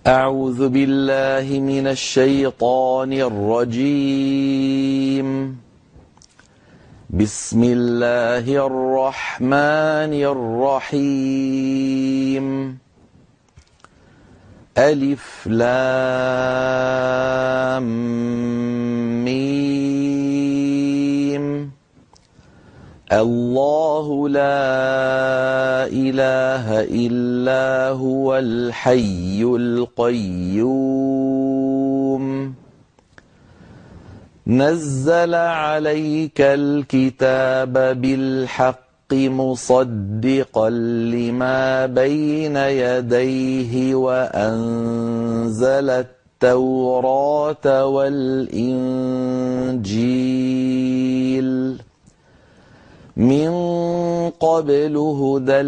أعوذ بالله من الشيطان الرجيم. بسم الله الرحمن الرحيم. ألف لام ميم. الله لا إله إلا هو الحي القيوم. نزل عليك الكتاب بالحق مصدقا لما بين يديه وأنزل التوراة والإنجيل من قبل هدى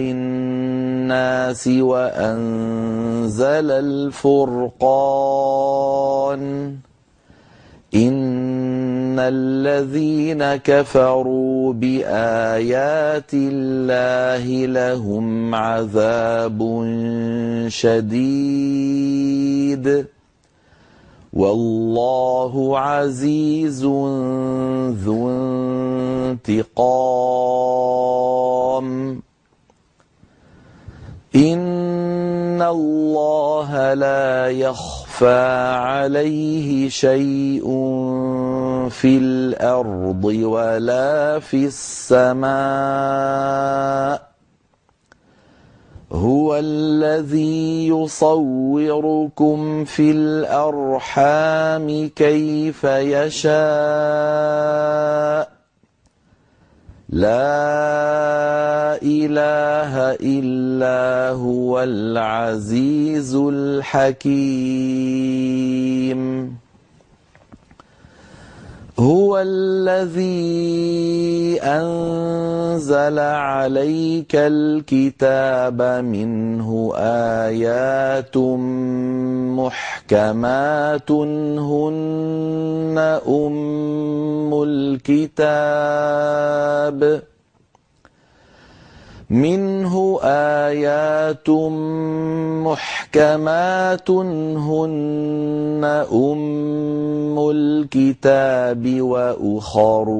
للناس وأنزل الفرقان. إن الذين كفروا بآيات الله لهم عذاب شديد والله عزيز ذو انتقام. إن الله لا يخفى عليه شيء في الأرض ولا في السماء. هو الذي يصوركم في الأرحام كيف يشاء. لا إله إلا هو العزيز الحكيم. هو الذي أنزل عليك الكتاب منه آيات محكمات هن أم الكتاب. منه آيات محكمات هن أم الكتاب وأخر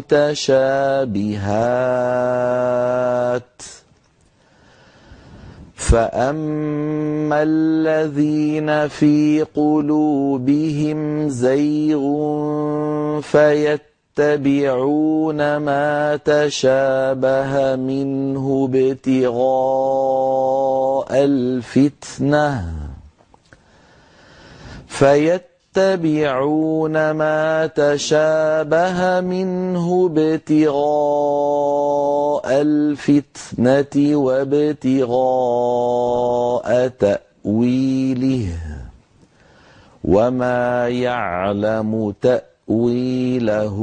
متشابهات. فأما الذين في قلوبهم زيغ فيتبعون ما تشابه منه ابتغاء الفتنة وابتغاء تأويله وما يعلم تأويله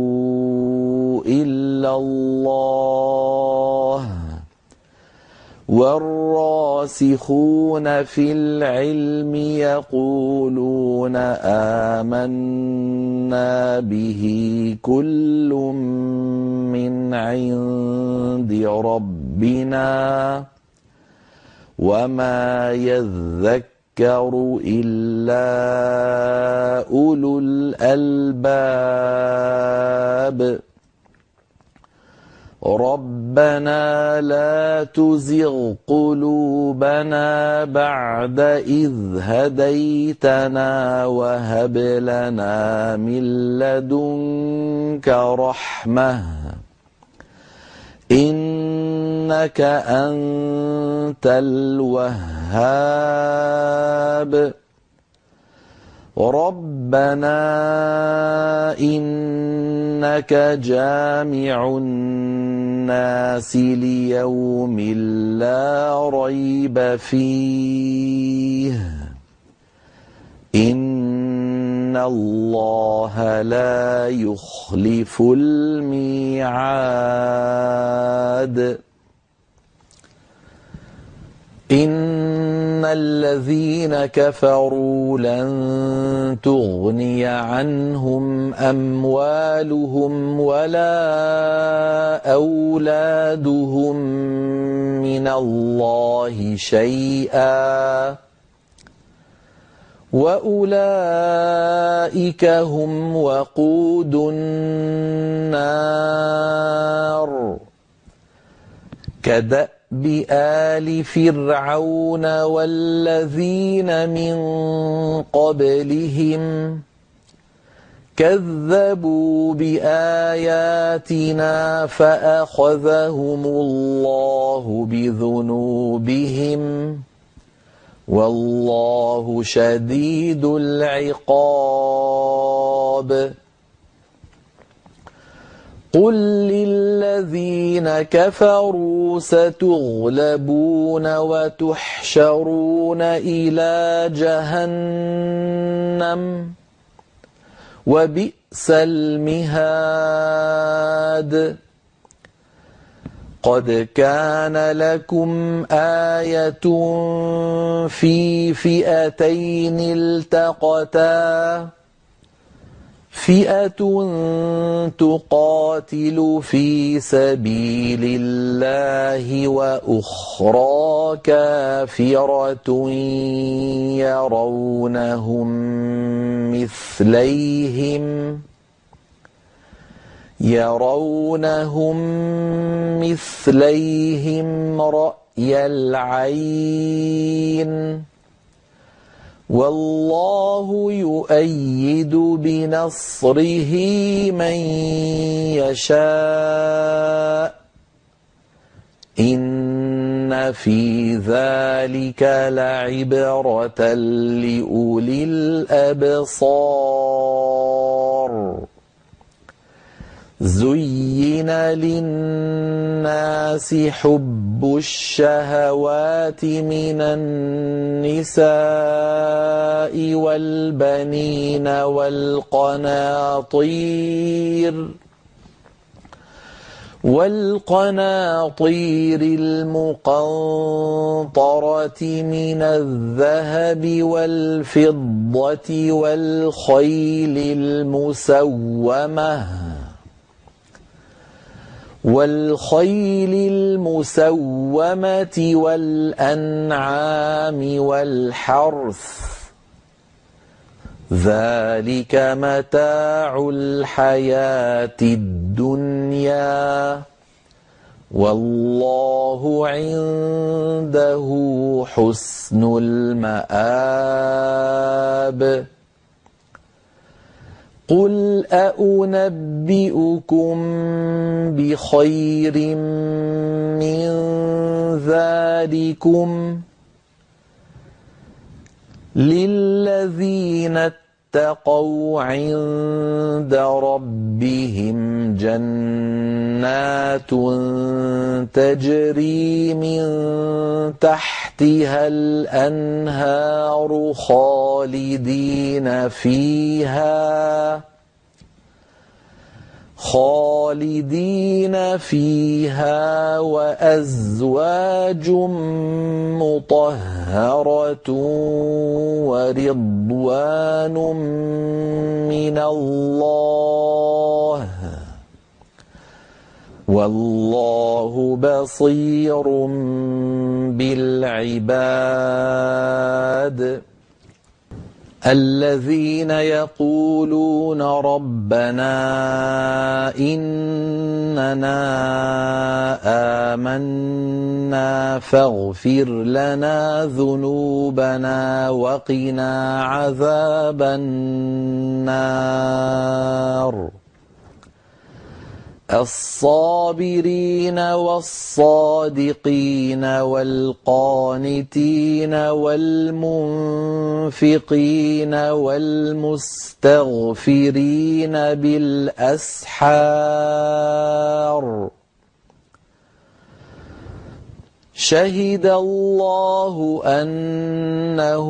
إلا الله. والراسخون في العلم يقولون آمنا به كل من عند ربنا وما يذكر إلا أولو الألباب. ربنا لا تزغ قلوبنا بعد إذ هديتنا وهب لنا من لدنك رحمة إنك أنت الوهاب. ربنا إنك جامع الناس ليوم لا ريب فيه. إن الله لا يخلف الميعاد. إن الذين كفروا لن تغني عنهم أموالهم ولا أولادهم من الله شيئا وأولئك هم وقود النار كدأب آل فرعون والذين من قبلهم كذبوا بآياتنا فأخذهم الله بذنوبهم والله شديد العقاب قل للذين كفروا ستغلبون وتحشرون إلى جهنم وبئس المهاد قد كان لكم آية في فئتين التقتا فئة تقاتل في سبيل الله وأخرى كافرة يرونهم مثليهم رأي العين والله يؤيد بنصره من يشاء إن في ذلك لعبرة لأولي الأبصار زين للناس حب الشهوات من النساء والبنين والقناطير المقنطرة من الذهب والفضة والخيل المسومة والأنعام والحرث ذلك متاع الحياة الدنيا والله عنده حسن المآب قل أنبئكم بخير من ذلكم للذين اتقوا عند ربهم جنات تجري من تحتها الأنهار خالدين فيها وأزواج مطهرة ورضوان من الله والله بصير بالعباد الذين يقولون ربنا إننا آمنا فاغفر لنا ذنوبنا وقنا عذاب النار الصابرين والصادقين والقانتين والمنفقين والمستغفرين بالأسحار شهد الله أنه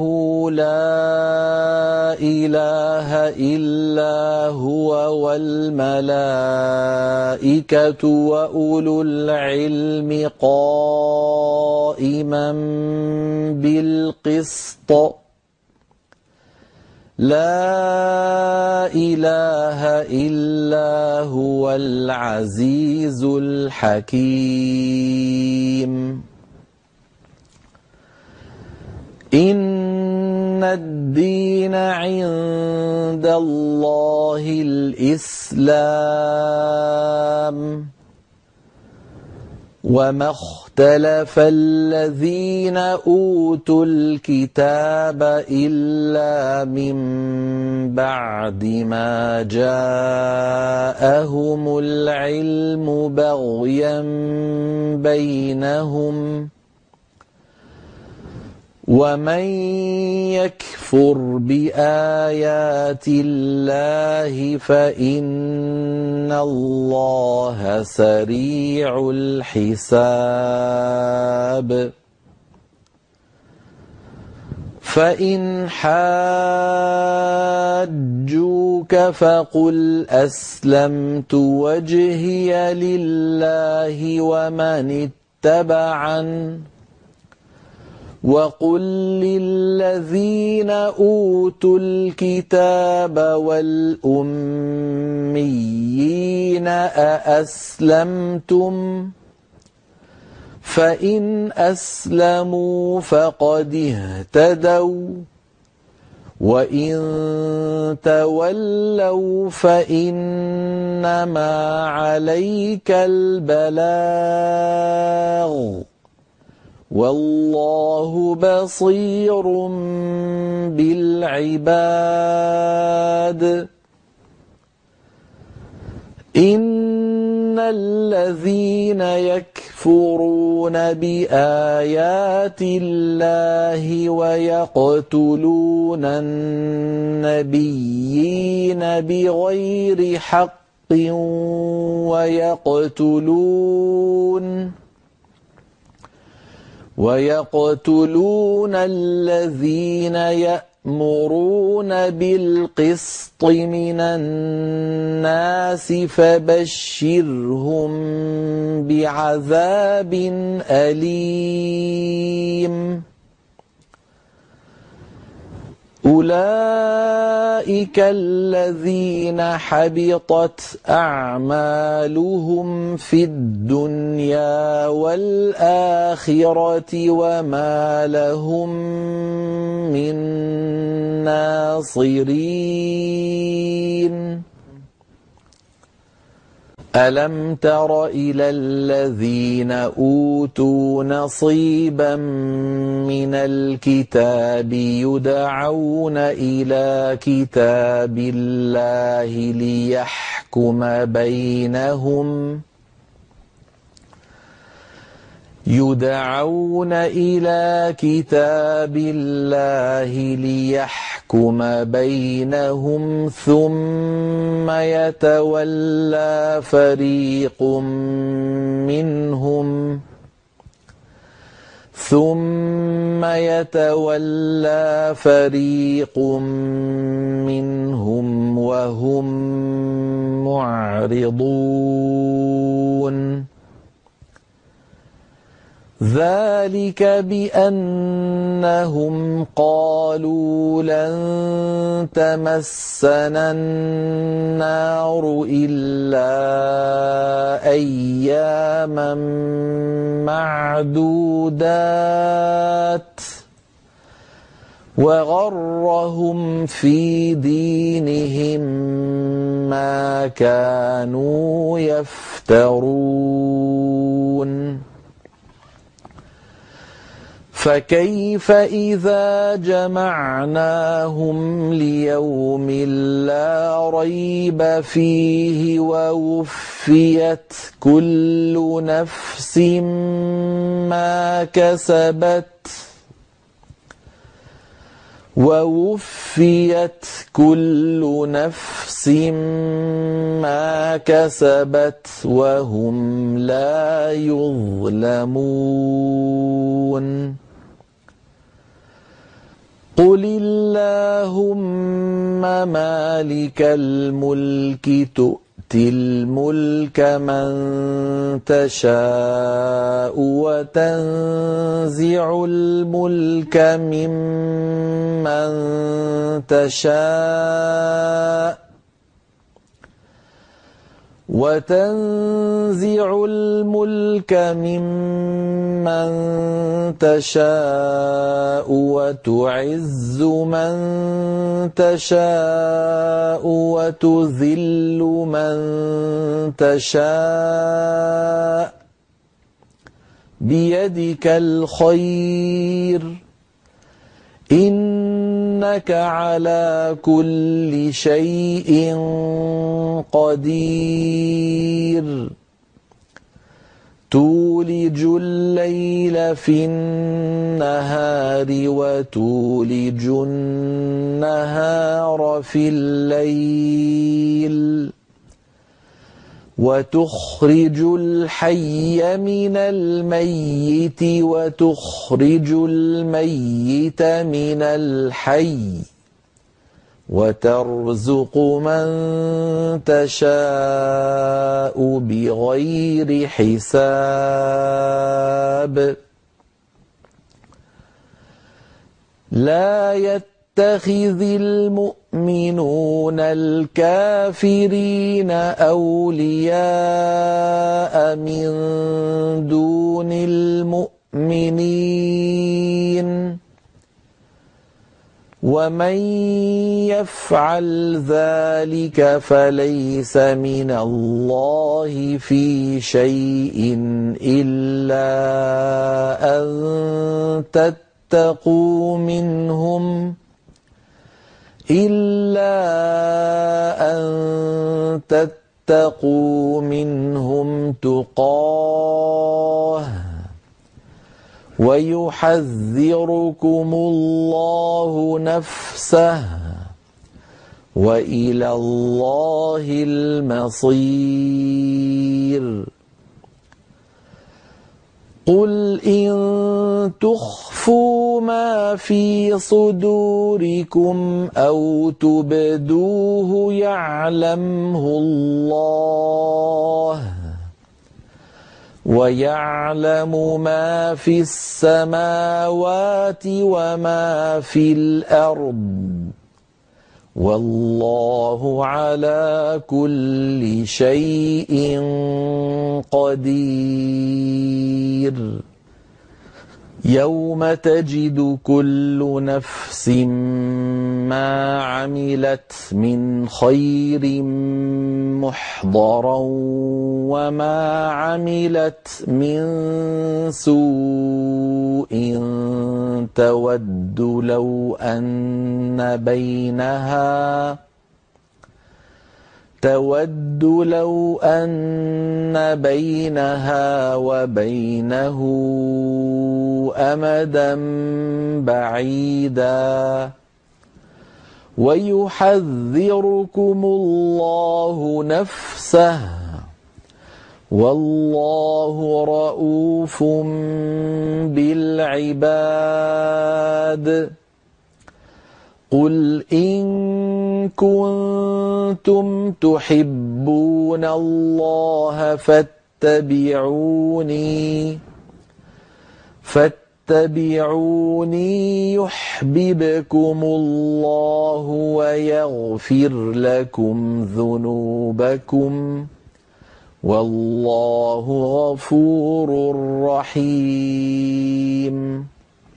لا إله إلا هو والملائكة وأولو العلم قائما بالقسط لا إله إلا هو العزيز الحكيم إن الدين عند الله الإسلام وما اختلف الذين أوتوا الكتاب إلا من بعد ما جاءهم العلم بغيا بينهم ومن يكفر بآيات الله فإن الله سريع الحساب فإن حاجوك فقل أسلمت وجهي لله ومن اتبعن وقل للذين أوتوا الكتاب والأميين أأسلمتم فإن أسلموا فقد اهتدوا وإن تولوا فإنما عليك البلاغ والله بصير بالعباد إن الذين يكفرون بآيات الله ويقتلون النبيين بغير حق ويقتلون الذين يأمرون بالقسط من الناس فبشرهم بعذاب أليم أولئك الذين حبطت أعمالهم في الدنيا والآخرة وما لهم من ناصرين ألم تر إلى الذين أوتوا نصيبا من الكتاب يدعون إلى كتاب الله ليحكم بينهم ثم يتولى فريق منهم وهم معرضون ذلك بأنهم قالوا لن تمسنا النار إلا أياما معدودات وغرهم في دينهم ما كانوا يفترون فكيف إذا جمعناهم ليوم لا ريب فيه ووفيت كل نفس ما كسبت وهم لا يظلمون قل اللهم مالك الملك تؤتي الملك من تشاء وتنزع الملك ممن تشاء وتنزع الملك ممن تشاء وتعز من تشاء وتذل من تشاء بيدك الخير إنك على كل شيء قدير تولج الليل في النهار وتولج النهار في الليل وتخرج الحي من الميت وتخرج الميت من الحي وترزق من تشاء بغير حساب لا يتخذ المؤمنون الكافرين أولياء من دون المؤمنين ومن يفعل ذلك فليس من الله في شيء إلا أن تتقوا منهم تقاه ويحذركم الله نفسه وإلى الله المصير قل إن تخفوا ما في صدوركم أو تبدوه يعلمه الله ويعلم ما في السماوات وما في الأرض والله على كل شيء قدير يوم تجد كل نفس ما عملت من خير محضرا وما عملت من سوء تود لو أن بينها وبينه أمدا بعيدا ويحذركم الله نفسه والله رؤوف بالعباد قل إن كنتم تحبون الله فاتبعوني يحببكم الله ويغفر لكم ذنوبكم والله غفور رحيم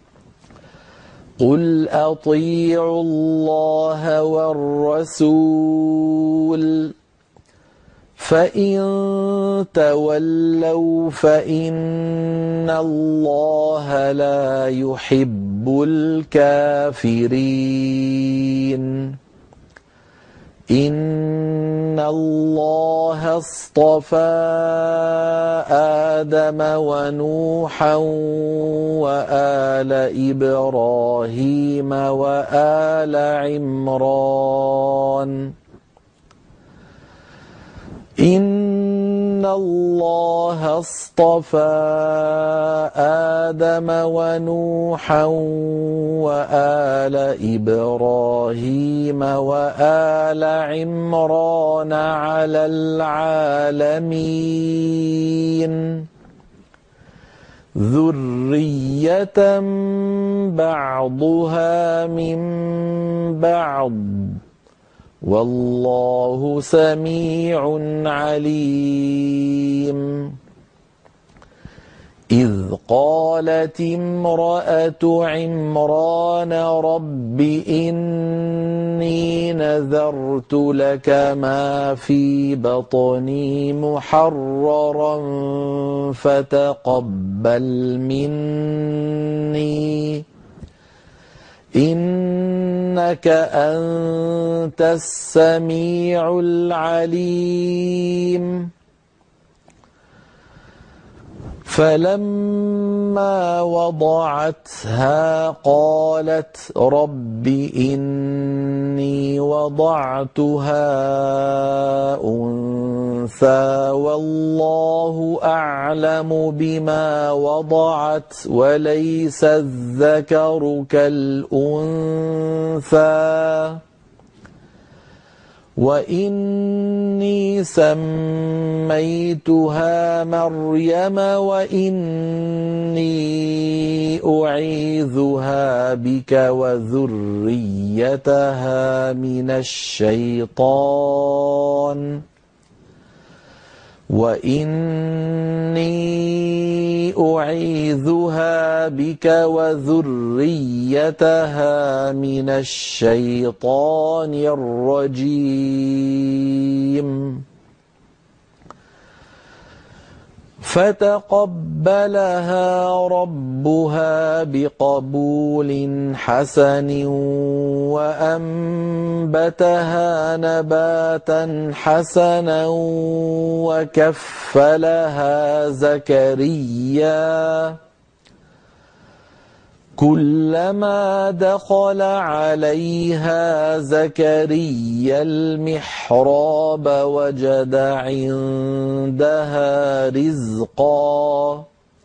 قل أطيعوا الله والرسول فإن تولوا فإن الله لا يحب الكافرين إن الله اصطفى آدم ونوحا وآل إبراهيم وآل عمران إن الله اصطفى آدم ونوحا وآل إبراهيم وآل عمران على العالمين ذرية بعضها من بعض والله سميع عليم. إذ قالت امرأة عمران رب إني نذرت لك ما في بطني محررا فتقبل مني إنك أنت السميع العليم. فلما وضعتها قالت رب إني وضعتها أنثى والله أعلم بما وضعت وليس الذكر كالأنثى وإني سميتها مريم وإني أعيذها بك وذريتها من الشيطان الرجيم. فتقبلها ربها بقبول حسن وأنبتها نباتا حسنا وكفلها زكريا كلما دخل عليها زكريا المحراب وجد عندها رزقا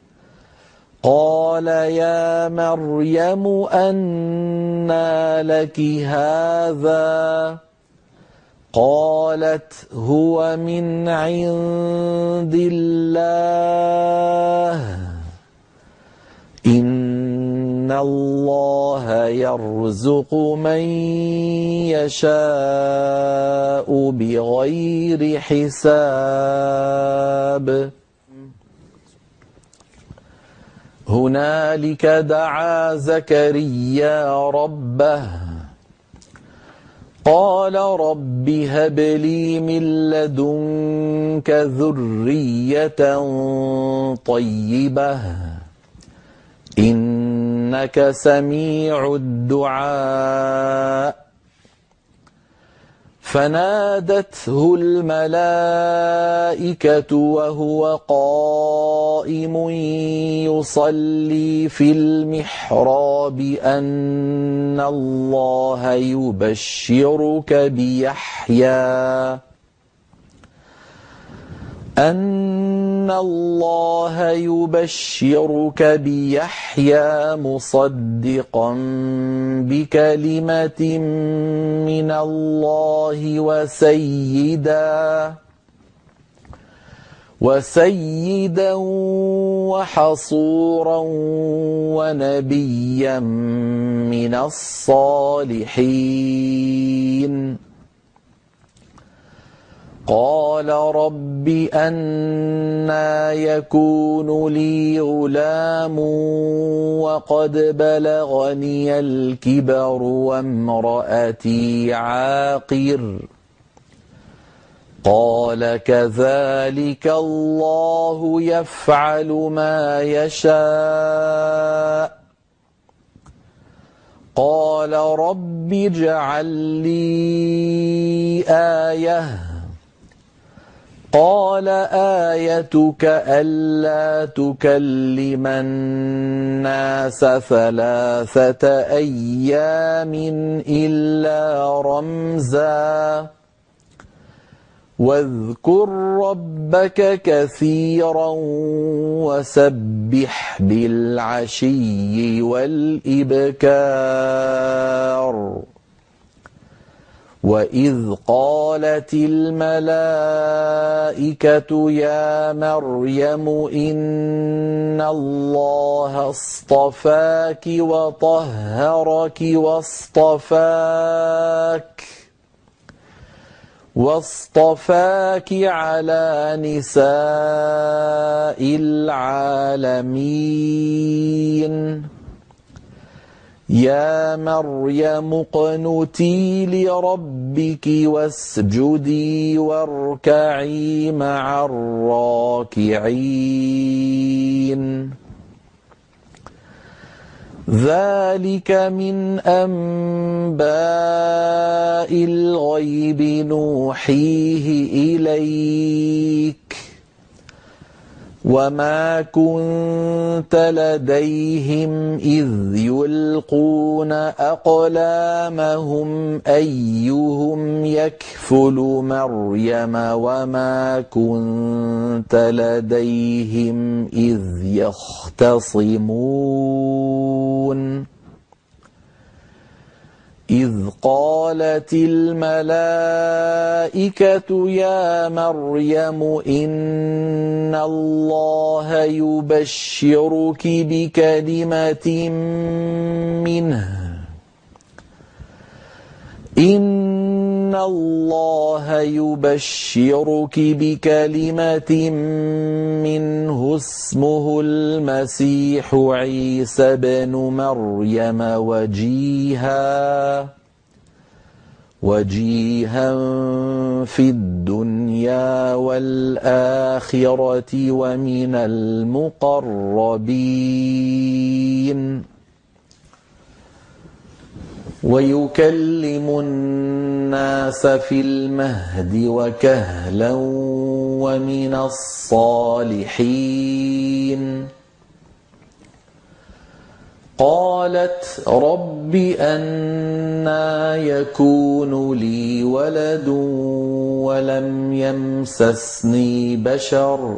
قال يا مريم أنى لك هذا قالت هو من عند الله إن الله يرزق من يشاء بغير حساب. هنالك دعا زكريا ربه قال رب هب لي من لدنك ذرية طيبة إنك سميع الدعاء. فنادته الملائكة وهو قائم يصلي في المحراب أن الله يبشرك بيحيى مصدقا بكلمة من الله وسيدا وحصورا ونبيا من الصالحين. قال رب أنى يكون لي غلام وقد بلغني الكبر وامرأتي عاقر قال كذلك الله يفعل ما يشاء. قال رب اجعل لي آية قال آيتك ألا تكلم الناس 3 أيام إلا رمزا واذكر ربك كثيرا وسبح بالعشي والإبكار. وإذ قالت الملائكة يا مريم إن الله اصطفاك وطهرك واصطفاك على نساء العالمين يا مريم اقنتي لربك واسجدي واركعي مع الراكعين ذلك من أنباء الغيب نوحيه إليك وما كنت لديهم إذ يلقون أقلامهم أيهم يكفل مريم وما كنت لديهم إذ يختصمون إذ قالت الملائكة يا مريم إن الله يبشرك بكلمة منه إن الله يبشرك بكلمة منه اسمه المسيح عيسى بن مريم وجيها في الدنيا والآخرة ومن المقربين ويكلم الناس في المهد وكهلا ومن الصالحين قالت رب أنى يكون لي ولد ولم يمسسني بشر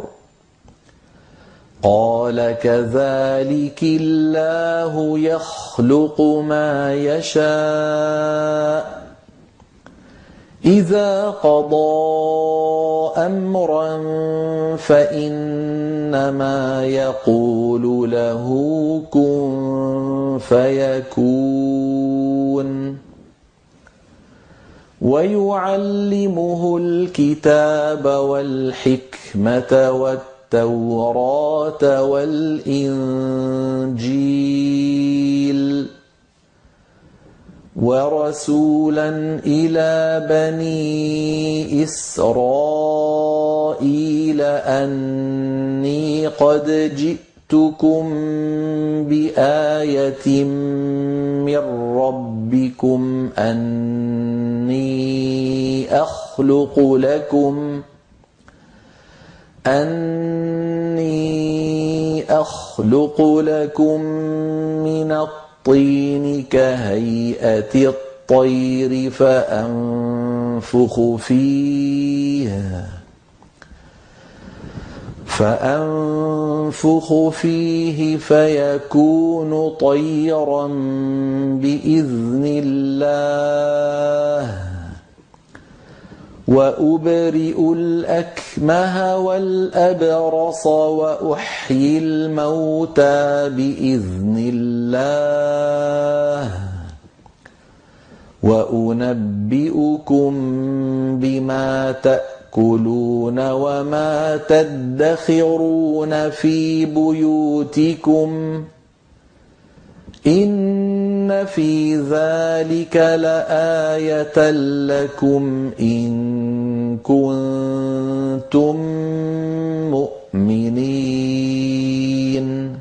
قال كذلك الله يخلق ما يشاء إذا قضى أمرا فإنما يقول له كن فيكون ويعلمه الكتاب والحكمة والتوراة والإنجيل ورسولا إلى بني إسرائيل أني قد جئتكم بآية من ربكم أني أخلق لكم من الطين كهيئة الطير فأنفخ فيه فيكون طيرا بإذن الله وأبرئ الأكمه والأبرص وأحيي الموتى بإذن الله وأنبئكم بما تأكلون وما تدخرون في بيوتكم إن في ذلك لآية لكم إن كنتم مؤمنين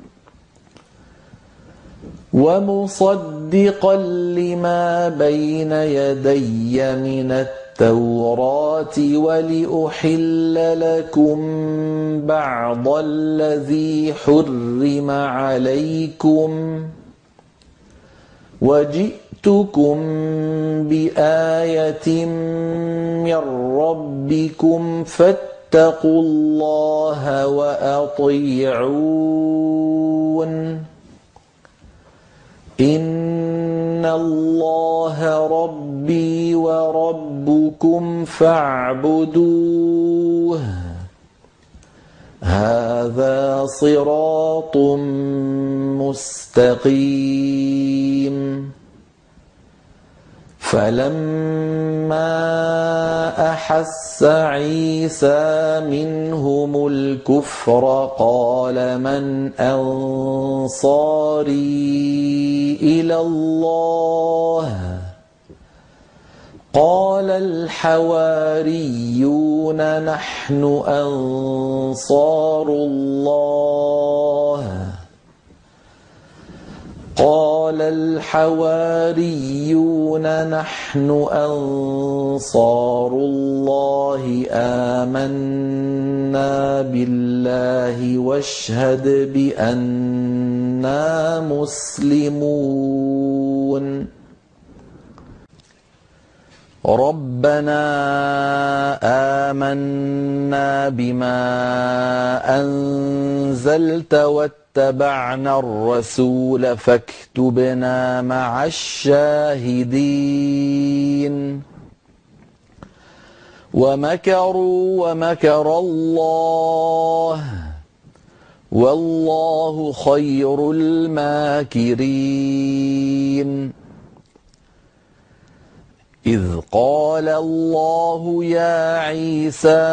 ومصدقا لما بين يدي من التوراة ولأحل لكم بعض الذي حرم عليكم وجئتكم بآية من ربكم فاتقوا الله وأطيعون إن الله ربي وربكم فاعبدوه هذا صراط مستقيم فلما أحس عيسى منهم الكفر قال من أنصاري إلى الله قال الحواريون نحن أنصار الله قال الحواريون نحن أنصار الله آمنا بالله واشهد بأننا مسلمون ربنا آمنا بما أنزلت واتبعنا الرسول فاكتبنا مع الشاهدين ومكروا ومكر الله والله خير الماكرين إذ قال الله يا عيسى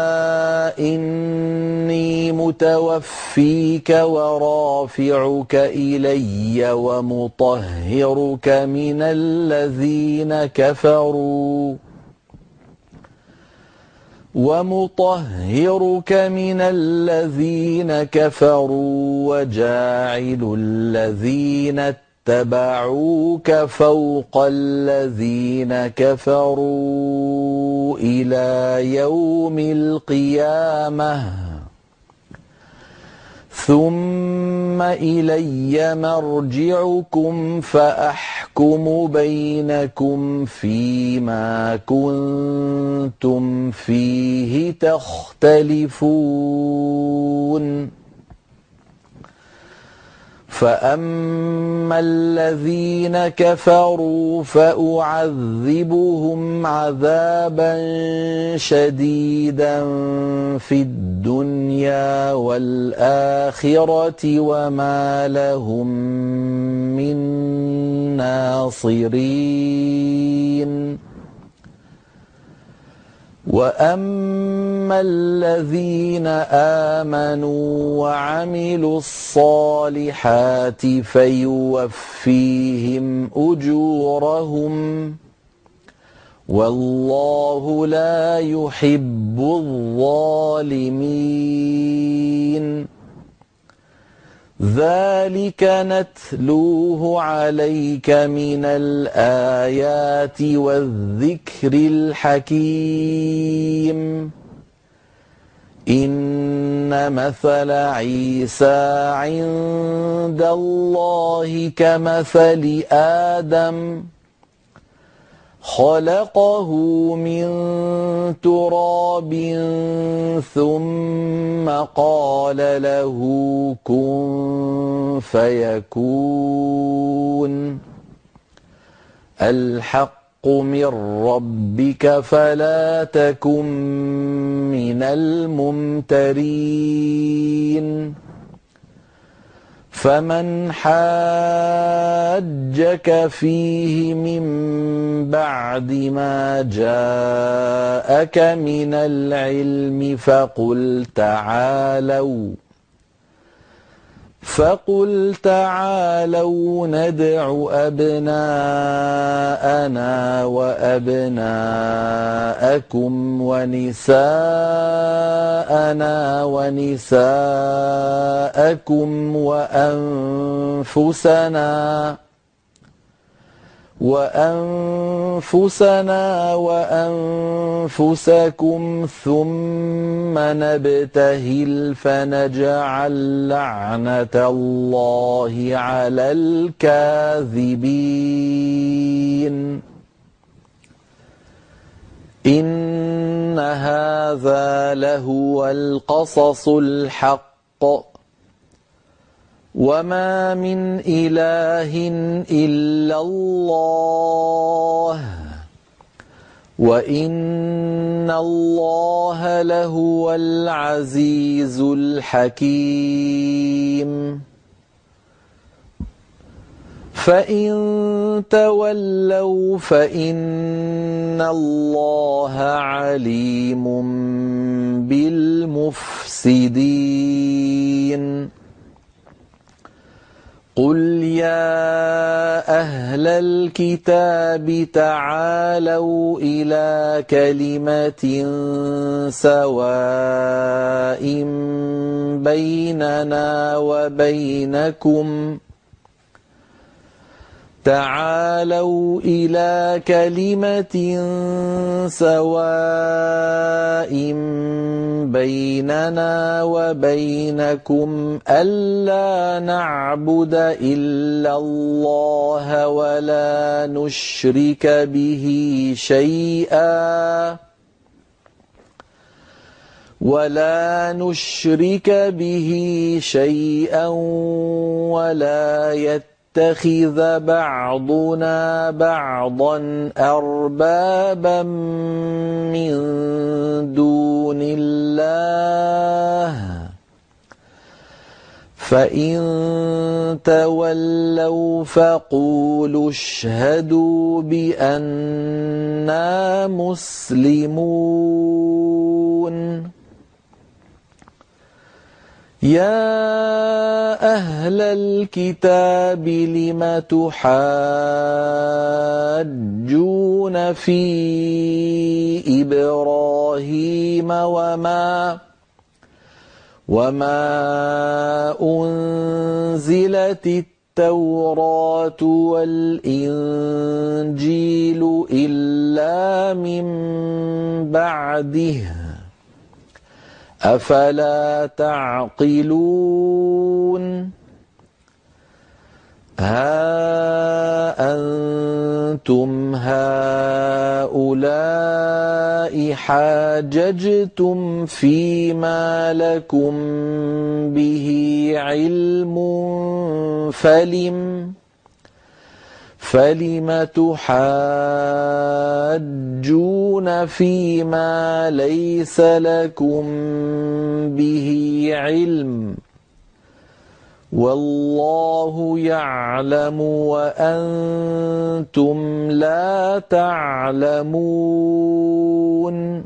إني متوفيك ورافعك إلي ومطهرك من الذين كفروا وجاعل الذين اتبعوك فوق الذين كفروا إلى يوم القيامة ثم إلي مرجعكم فأحكم بينكم فيما كنتم فيه تختلفون فأما الذين كفروا فأعذبهم عذابا شديدا في الدنيا والآخرة وما لهم من ناصرين وأما الذين آمنوا وعملوا الصالحات فيوفيهم أجورهم والله لا يحب الظالمين ذلك نتلوه عليك من الآيات والذكر الحكيم إن مثل عيسى عند الله كمثل آدم خلقه من تراب ثم قال له كن فيكون الحق من ربك فلا تكن من الممترين فمن حاجك فيه من بعد ما جاءك من العلم فقل تعالوا ندع أبناءنا وأبناءكم ونساءنا ونساءكم وأنفسنا وأنفسكم ثم نبتهل فنجعل لعنة الله على الكاذبين إن هذا لهو القصص الحق وما من إله إلا الله وإن الله لهو العزيز الحكيم فإن تولوا فإن الله عليم بالمفسدين قل يا أهل الكتاب تعالوا إلى كلمة سواء بيننا وبينكم تعالوا إلى كلمة سواء بيننا وبينكم ألا نعبد إلا الله ولا نشرك به شيئا ولا يتخذ بعضنا بعضا أربابا من دون الله فإن تولوا فقولوا اشهدوا بأننا مسلمون يا أهل الكتاب لم تحاجون في إبراهيم وما أنزلت التوراة والإنجيل إلا من بعده أفلا تعقلون ها أنتم هؤلاء حاججتم فيما لكم به علم فلم تحاجون فيما ليس لكم به علم والله يعلم وأنتم لا تعلمون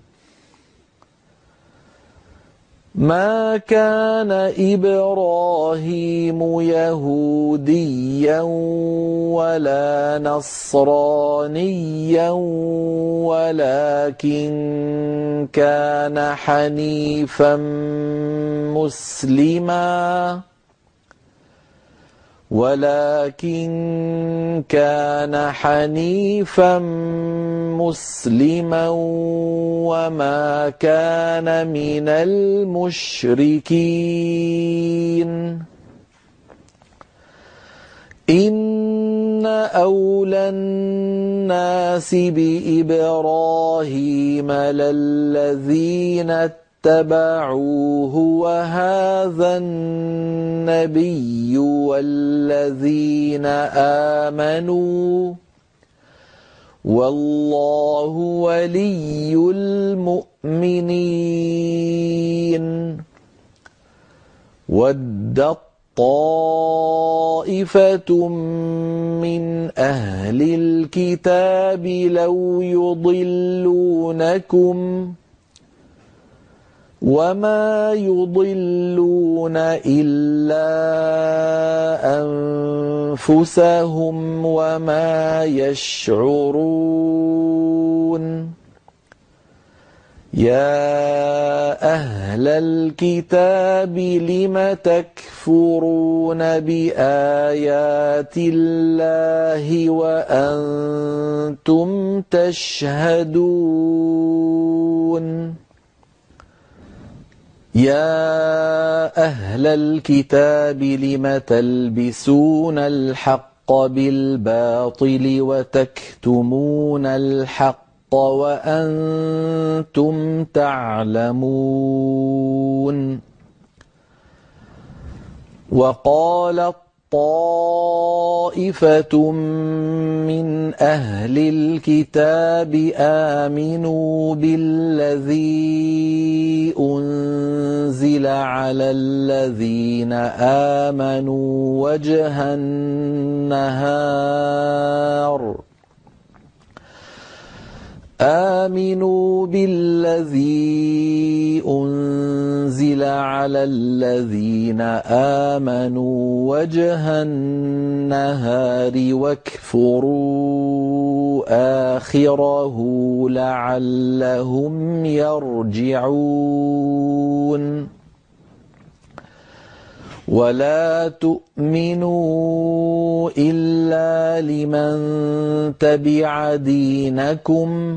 ما كان إبراهيم يهوديا ولا نصرانيا ولكن كان حنيفا مسلما وما كان من المشركين إن أولى الناس بإبراهيم للذين اتبعوه وهذا النبي والذين آمنوا والله ولي المؤمنين ودت طائفة من أهل الكتاب لو يضلونكم وما يضلون إلا أنفسهم وما يشعرون يا أهل الكتاب لم تكفرون بآيات الله وأنتم تشهدون يا أهل الكتاب لم تلبسون الحق بالباطل وتكتمون الحق وأنتم تعلمون وقالت طائفة من أهل الكتاب آمنوا بالذي أنزل على الذين آمنوا وجه النهار آمنوا بالذي أنزل على الذين آمنوا وجه النهار واكفروا آخره لعلهم يرجعون ولا تؤمنوا إلا لمن تبع دينكم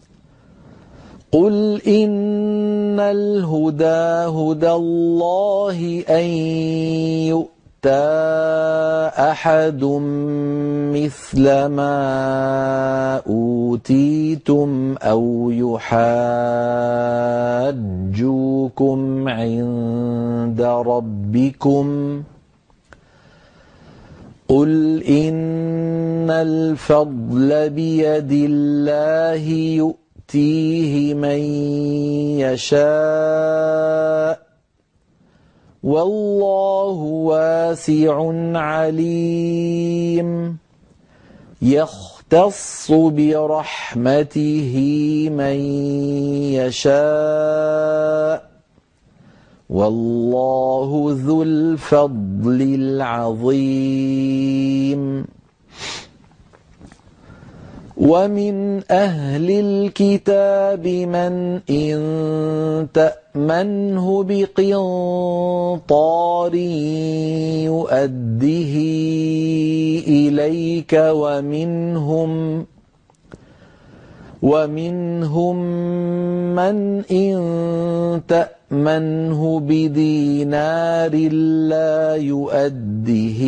قل إن الهدى هدى الله أن يؤتى أحد مثل ما أوتيتم أو يحاجوكم عند ربكم قل إن الفضل بيد الله يؤتيه من يشاء والله واسع عليم يختص برحمته من يشاء والله ذو الفضل العظيم ومن أهل الكتاب من إن تأمنه بقنطار يؤده إليك ومنهم من إن تأمنه بدينار لا يؤده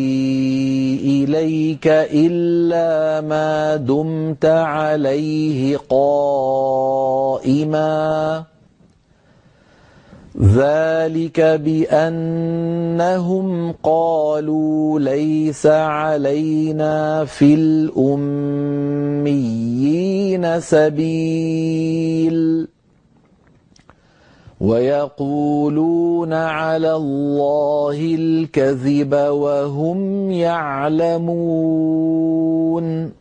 إليك إلا ما دمت عليه قائما ذلك بأنهم قالوا ليس علينا في الأميين سبيل ويقولون على الله الكذب وهم يعلمون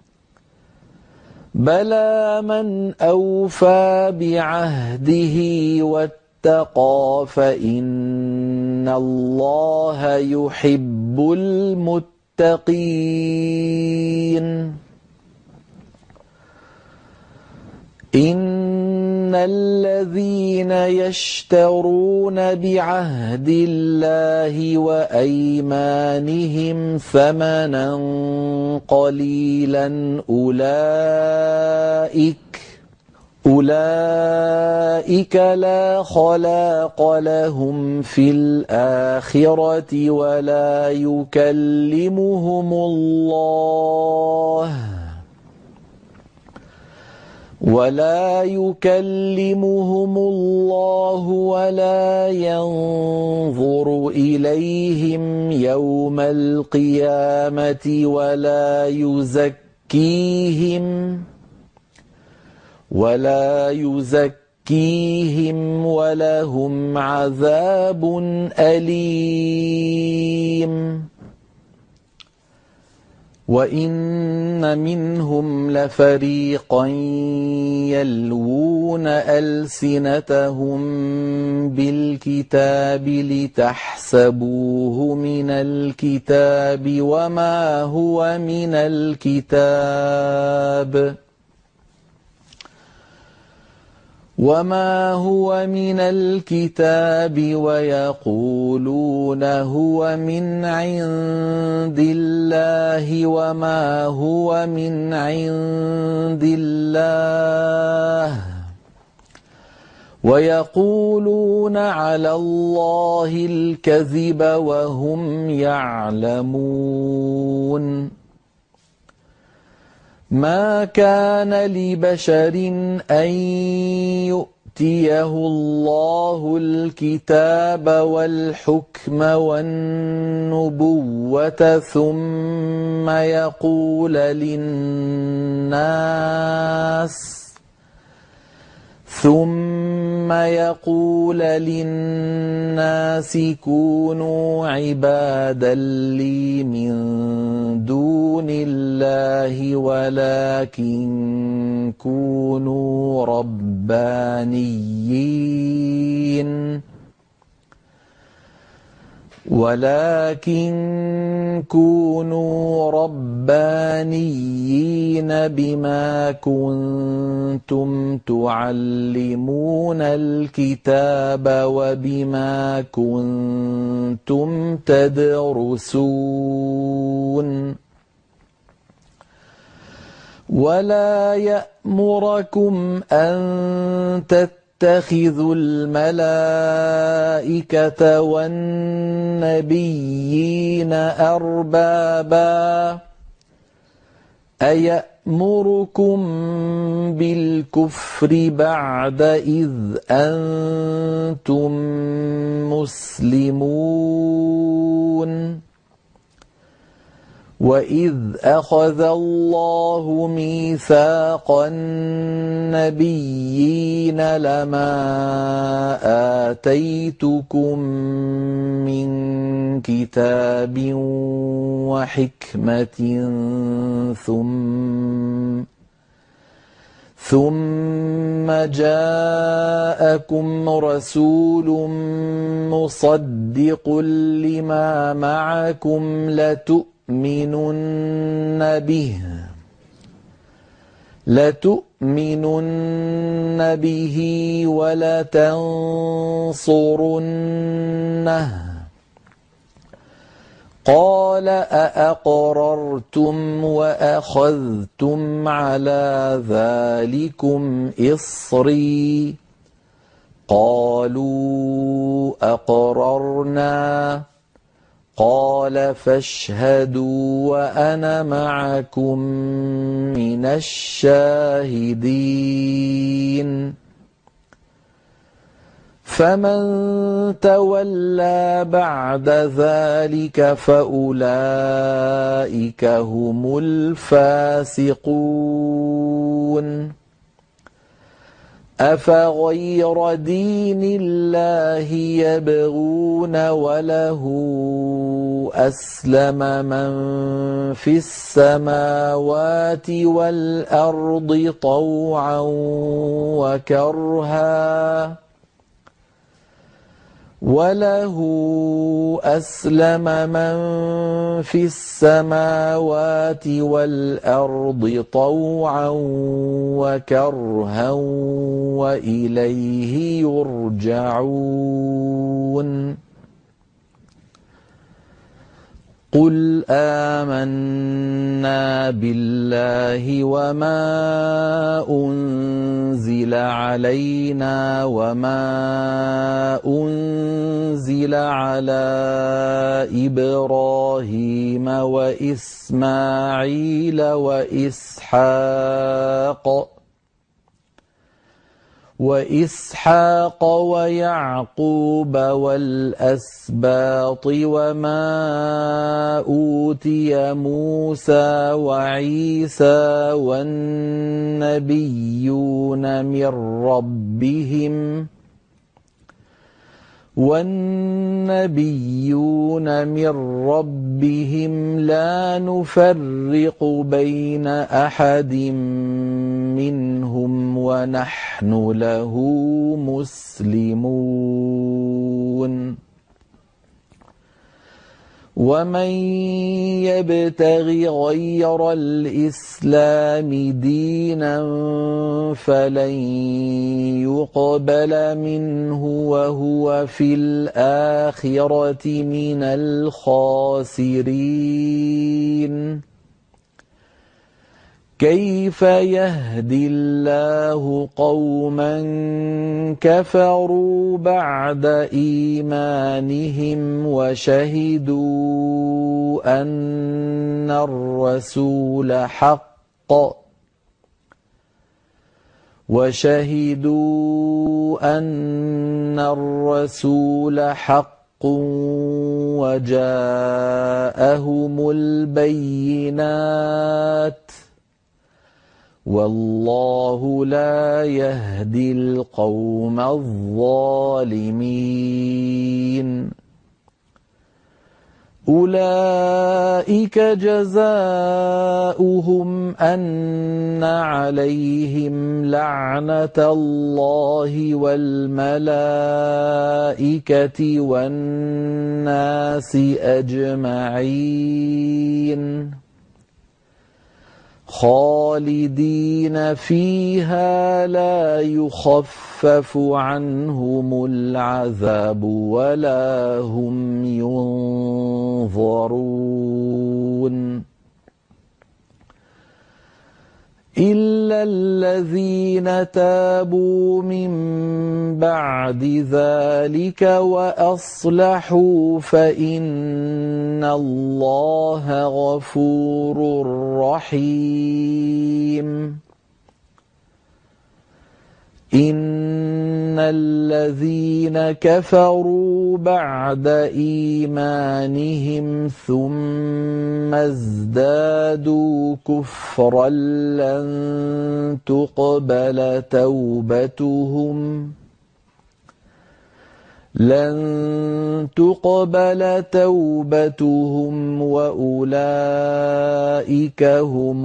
بلى من أوفى بعهده واتقى فإن الله يحب المتقين إن الذين يشترون بعهد الله وأيمانهم ثمنا قليلا أولئك لا خلاق لهم في الآخرة ولا يكلمهم الله ولا ينظر إليهم يوم القيامة ولا يزكيهم ولهم عذاب أليم وإن منهم لفريقا يلوون ألسنتهم بالكتاب لتحسبوه من الكتاب وما هو من الكتاب ويقولون هو من عند الله وما هو من عند الله ويقولون على الله الكذب وهم يعلمون ما كان لبشر أن يؤتيه يؤتيه الله الكتاب والحكم والنبوة ثم يقول للناس كونوا عبادا لي من دون الله ولكن كونوا ربانيين بما كنتم تعلمون الكتاب وبما كنتم تدرسون ولا يأمركم أن تتخذوا الملائكة والنبيين أربابا أيأمركم بالكفر بعد إذ أنتم مسلمون وإذ أخذ الله ميثاق النبيين لما آتيتكم من كتاب وحكمة ثم جاءكم رسول مصدق لما معكم لتؤمنن به ولتنصرنه قال أأقررتم وأخذتم على ذلكم إصري قالوا أقررنا قال فاشهدوا وأنا معكم من الشاهدين فمن تولى بعد ذلك فأولئك هم الفاسقون أفغير دين الله يبغون وله أسلم من في السماوات والأرض طوعا وكرها وإليه يرجعون قل آمنا بالله وما أنزل علينا وما أنزل على إبراهيم وإسماعيل وإسحاق ويعقوب والأسباط وما أوتي موسى وعيسى والنبيون من ربهم لا نفرق بين أحد منهم ونحن له مسلمون ومن يبتغ غير الإسلام دينا فلن يقبل منه وهو في الآخرة من الخاسرين كيف يهدي الله قوما كفروا بعد إيمانهم وشهدوا أن الرسول حق وشهدوا أن الرسول حق وجاءهم البينات والله لا يهدي القوم الظالمين أولئك جزاؤهم أن عليهم لعنة الله والملائكة والناس أجمعين خالدين فيها لا يخفف عنهم العذاب ولا هم ينظرون إلا الذين تابوا من بعد ذلك وأصلحوا فإن الله غفور رحيم إن الذين كفروا بعد إيمانهم ثم ازدادوا كفرا لن تقبل توبتهم وأولئك هم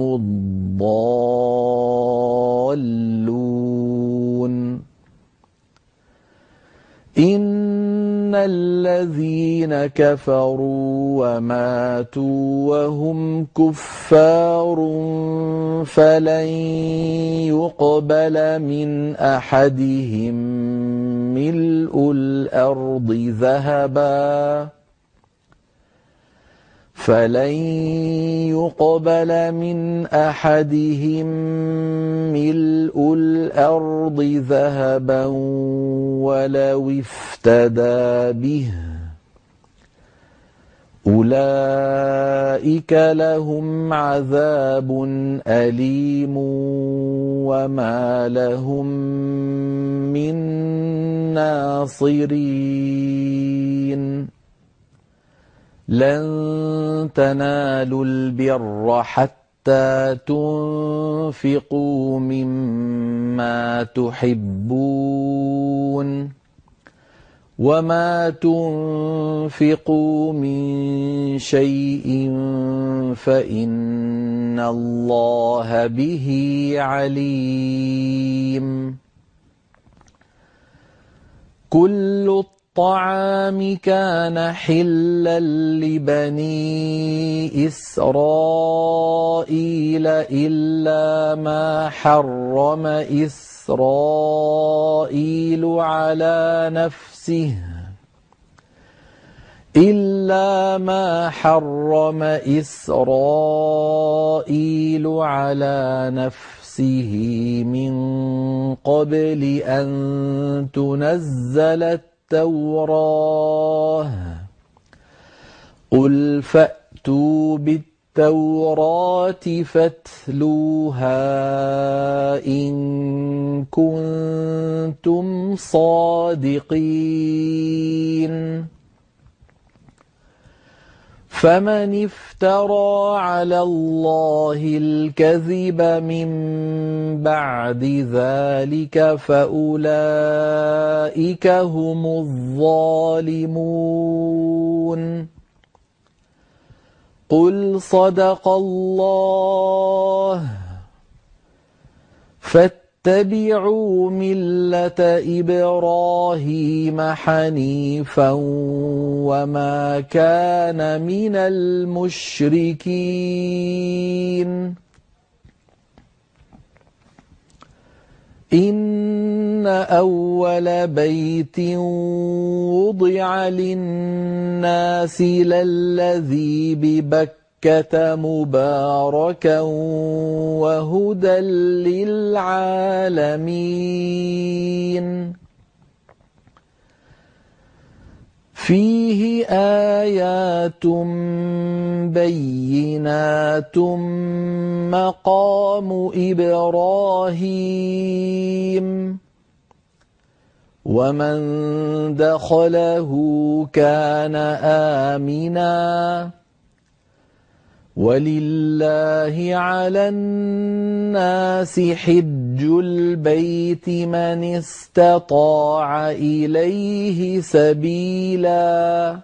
الضالون إن الذين كفروا وماتوا وهم كفار فلن يقبل من أحدهم ملء الأرض ذهبا ولو افتدى به أولئك لهم عذاب أليم وما لهم من ناصرين لن تنالوا البر حتى تنفقوا مما تحبون وما تنفقوا من شيء فإن الله به عليم كل الطعام كان حلا لبني إسرائيل إلا ما حرم إسرائيل على نفسه من قبل أن تنزل التوراة قل فأتوا بالتوراة فاتلوها إن كنتم صادقين فمن افترى على الله الكذب من بعد ذلك فأولئك هم الظالمون قل صدق الله فاتبعوا ملة إبراهيم حنيفا وما كان من المشركين إن أول بيت وضع للناس للذي ببكة مباركا وهدى للعالمين فيه آيات بينات مقام إبراهيم ومن دخله كان آمنا ولله على الناس حج البيت من استطاع إليه سبيلا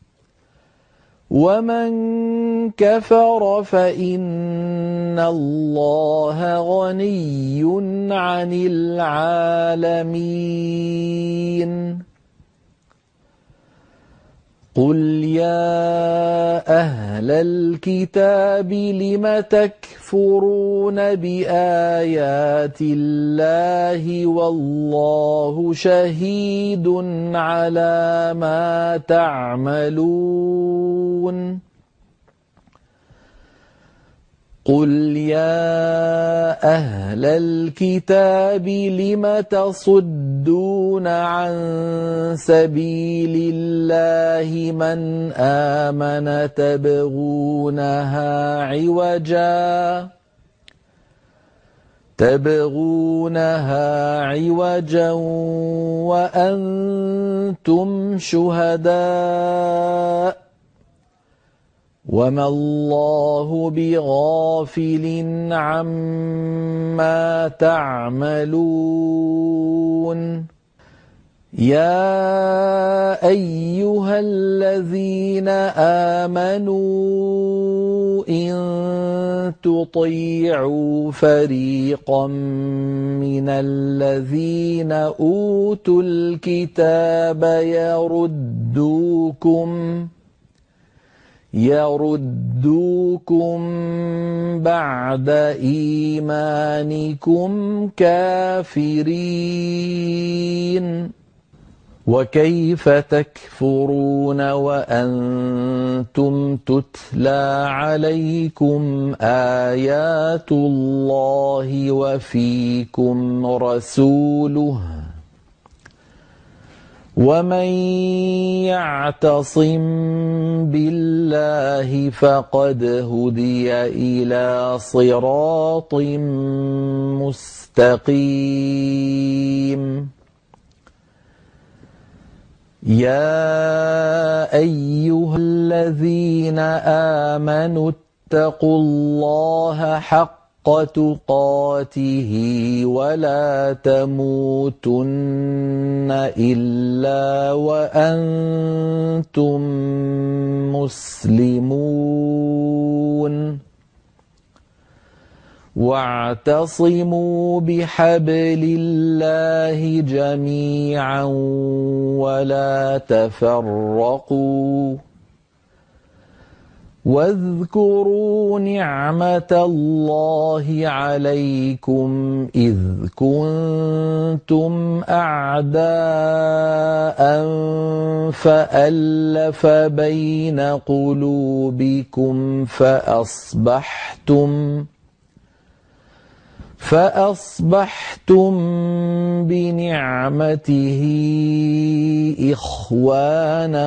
ومن كفر فإن الله غني عن العالمين قل يا أهل الكتاب لم تكفرون بآيات الله والله شهيد على ما تعملون قل يا أهل الكتاب لم تصدون عن سبيل الله من آمن تبغونها عوجا وأنتم شهداء وما الله بغافل عما تعملون يا أيها الذين آمنوا إن تطيعوا فريقا من الذين أوتوا الكتاب يردوكم بعد إيمانكم كافرين وكيف تكفرون وأنتم تتلى عليكم آيات الله وفيكم رسوله ومن يعتصم بالله فقد هدي إلى صراط مستقيم يا أيها الذين آمنوا اتقوا الله حق تقاته ولا تموتن إلا وأنتم مسلمون واعتصموا بحبل الله جميعا ولا تفرقوا واذكروا نعمة الله عليكم إذ كنتم أعداء فألف بين قلوبكم فأصبحتم بنعمته إخوانا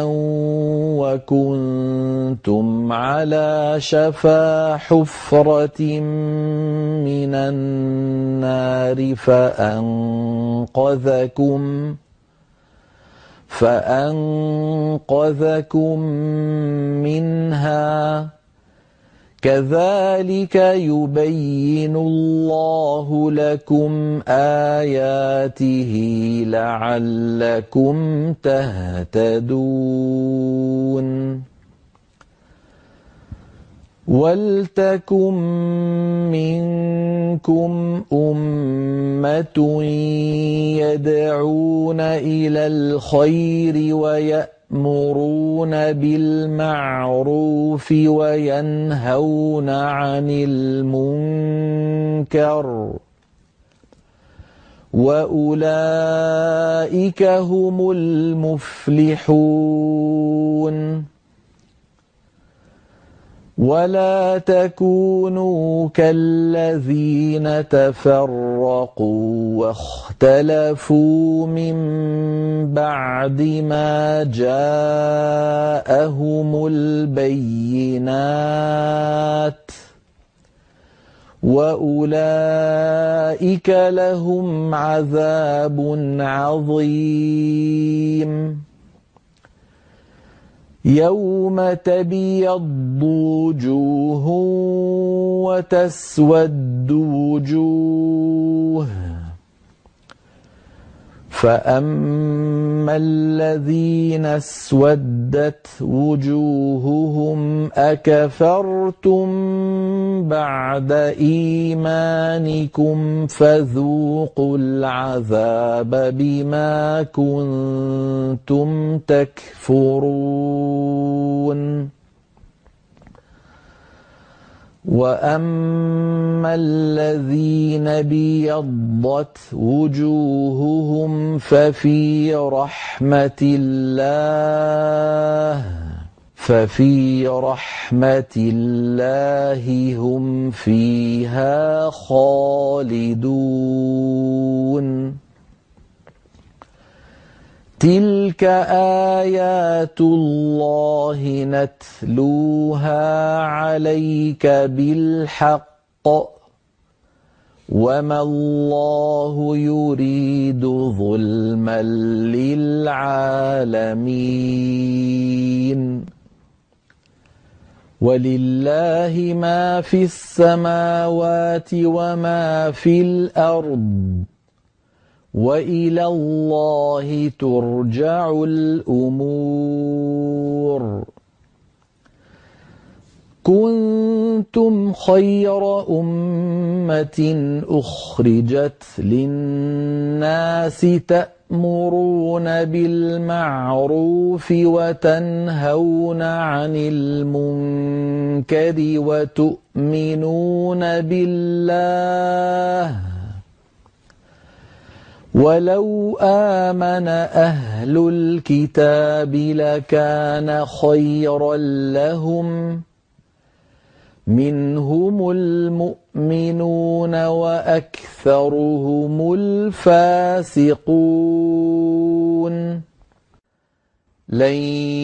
وكنتم على شفا حفرة من النار فأنقذكم منها كذلك يبين الله لكم آياته لعلكم تهتدون ولتكن منكم أمة يدعون إلى الخير ويأمرون بالمعروف وينهون عن المنكر وأولئك هم المفلحون ولا تكونوا كالذين تفرقوا واختلفوا من بعد ما جاءهم البينات وأولئك لهم عذاب عظيم يوم تبيض وجوه وتسود وجوه فأما الذين اسودت وجوههم أكفرتم بعد إيمانكم فذوقوا العذاب بما كنتم تكفرون وأما الذين ابيضت وجوههم ففي رحمة الله هم فيها خالدون تلك آيات الله نتلوها عليك بالحق وما الله يريد ظلما للعالمين ولله ما في السماوات وما في الأرض وإلى الله ترجع الأمور كنتم خير أمة أخرجت للناس تأمرون بالمعروف وتنهون عن المنكر وتؤمنون بالله ولو آمن أهل الكتاب لكان خيرا لهم منهم المؤمنون وأكثرهم الفاسقون لن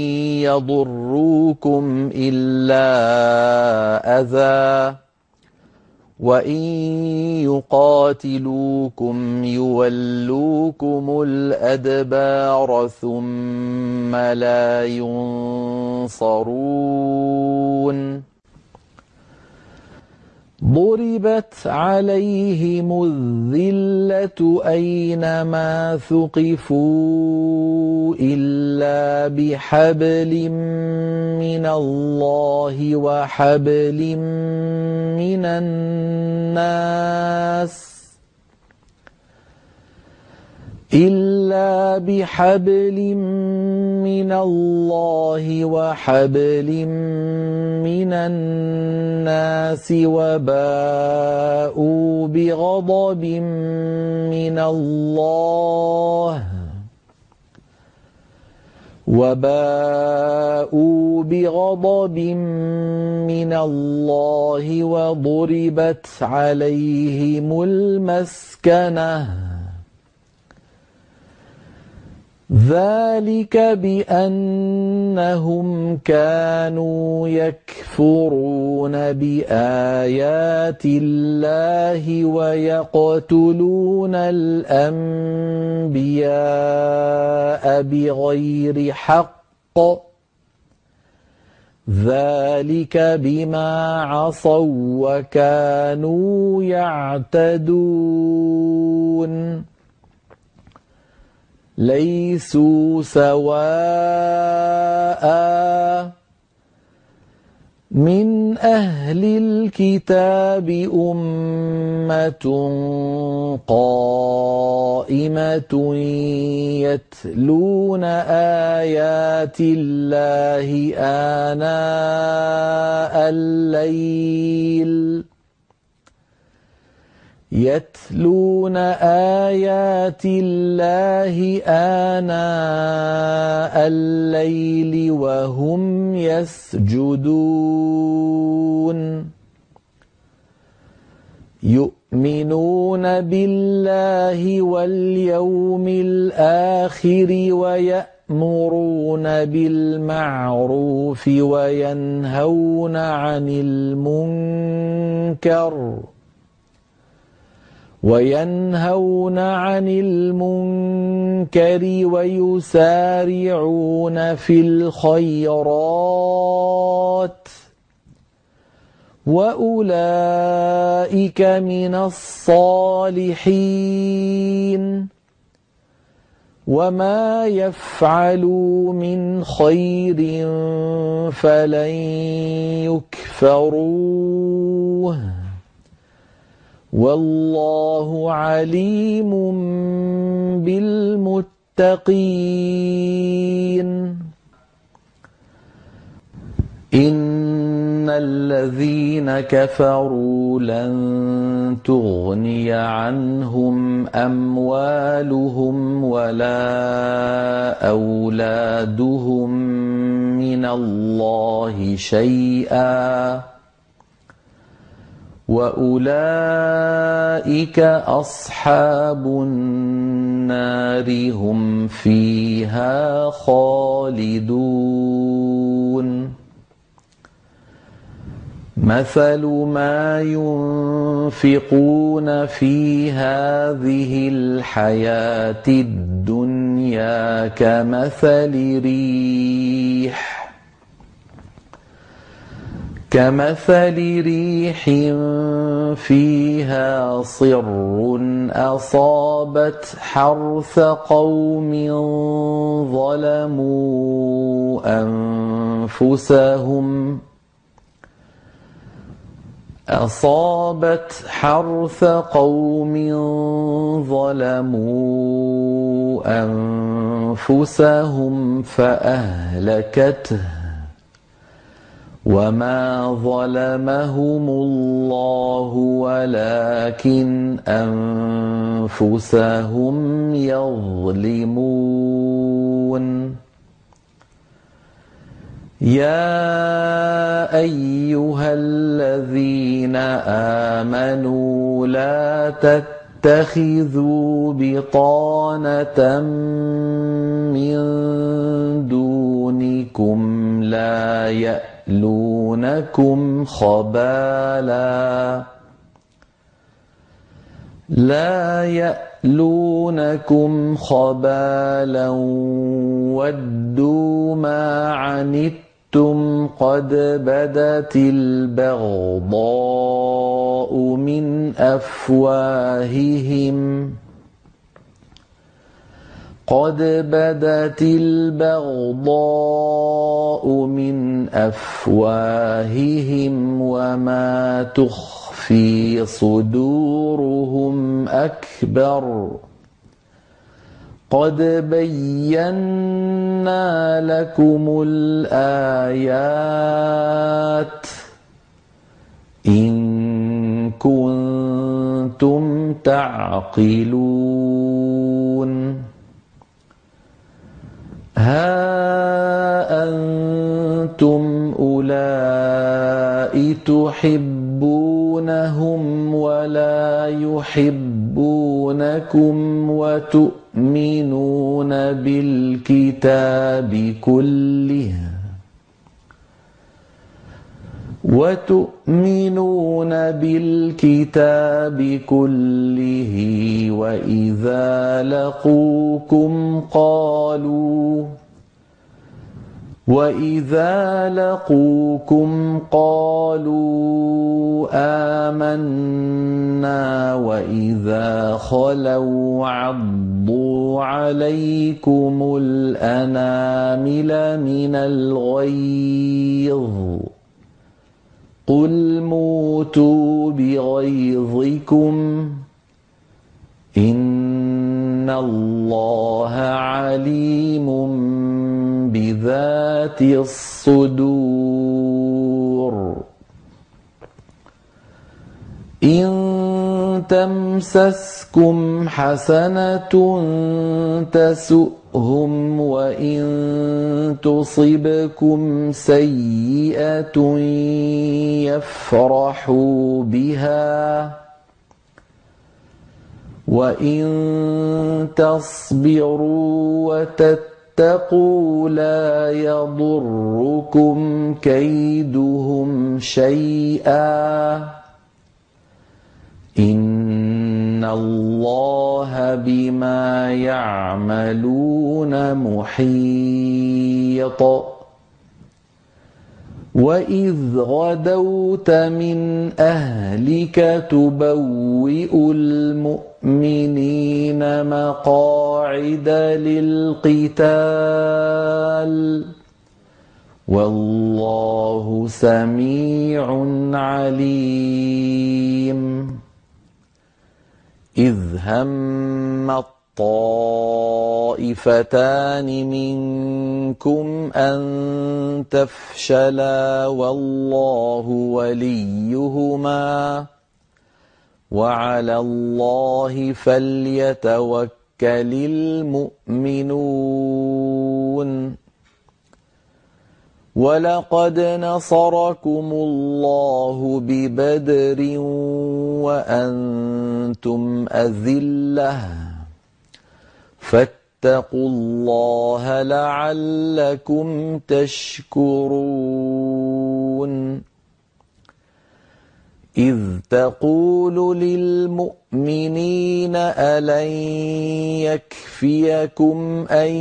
يضروكم إلا أذى وإن يقاتلوكم يولوكم الأدبار ثم لا ينصرون ضربت عليهم الذلة أينما ثقفوا إلا بحبل من الله وحبل من الناس إلا بحبل من الله وحبل من الناس وباءوا بغضب من الله وضربت عليهم المسكنة ذلك بأنهم كانوا يكفرون بآيات الله ويقتلون الأنبياء بغير حق ذلك بما عصوا وكانوا يعتدون ليسوا سواء من أهل الكتاب أمة قائمة يتلون آيات الله آناء الليل يتلون آيات الله آناء الليل وهم يسجدون يؤمنون بالله واليوم الآخر ويأمرون بالمعروف وينهون عن المنكر ويسارعون في الخيرات وأولئك من الصالحين وما يفعلوا من خير فلن يكفروه والله عليم بالمتقين إن الذين كفروا لن تغني عنهم أموالهم ولا أولادهم من الله شيئا وأولئك أصحاب النار هم فيها خالدون مثل ما ينفقون في هذه الحياة الدنيا كمثل ريح فيها صر أصابت حرث قوم ظلموا أنفسهم فأهلكته وما ظلمهم الله ولكن أنفسهم يظلمون يا أيها الذين آمنوا لا تتخذوا بطانة من دونكم لا يألونكم خبالا ودوا ما عنتم قد بدت البغضاء من أفواههم وما تخفي صدورهم أكبر قد بينا لكم الآيات إن كنتم تعقلون ها أنتم أولئك تحبونهم ولا يحبونكم وتؤمنون بالكتاب كله وإذا لقوكم قالوا آمنا وإذا خلوا عضوا عليكم الأنامل من الغيظ قل موتوا بغيظكم إن الله عليم بذات الصدور إن تمسسكم حسنة تسؤهم وإن تصبكم سيئة يفرحوا بها وإن تصبروا وتتقوا لا يضركم كيدهم شيئا إن الله بما يعملون محيط وإذ غدوت من أهلك تبوئ المؤمنين مقاعد للقتال والله سميع عليم إذ هم الطائفتان منكم أن تفشلا والله وليهما وعلى الله فليتوكل المؤمنون ولقد نصركم الله ببدر وأنتم أذلة فاتقوا الله لعلكم تشكرون إذ تقول للمؤمنين ألن يكفيكم أن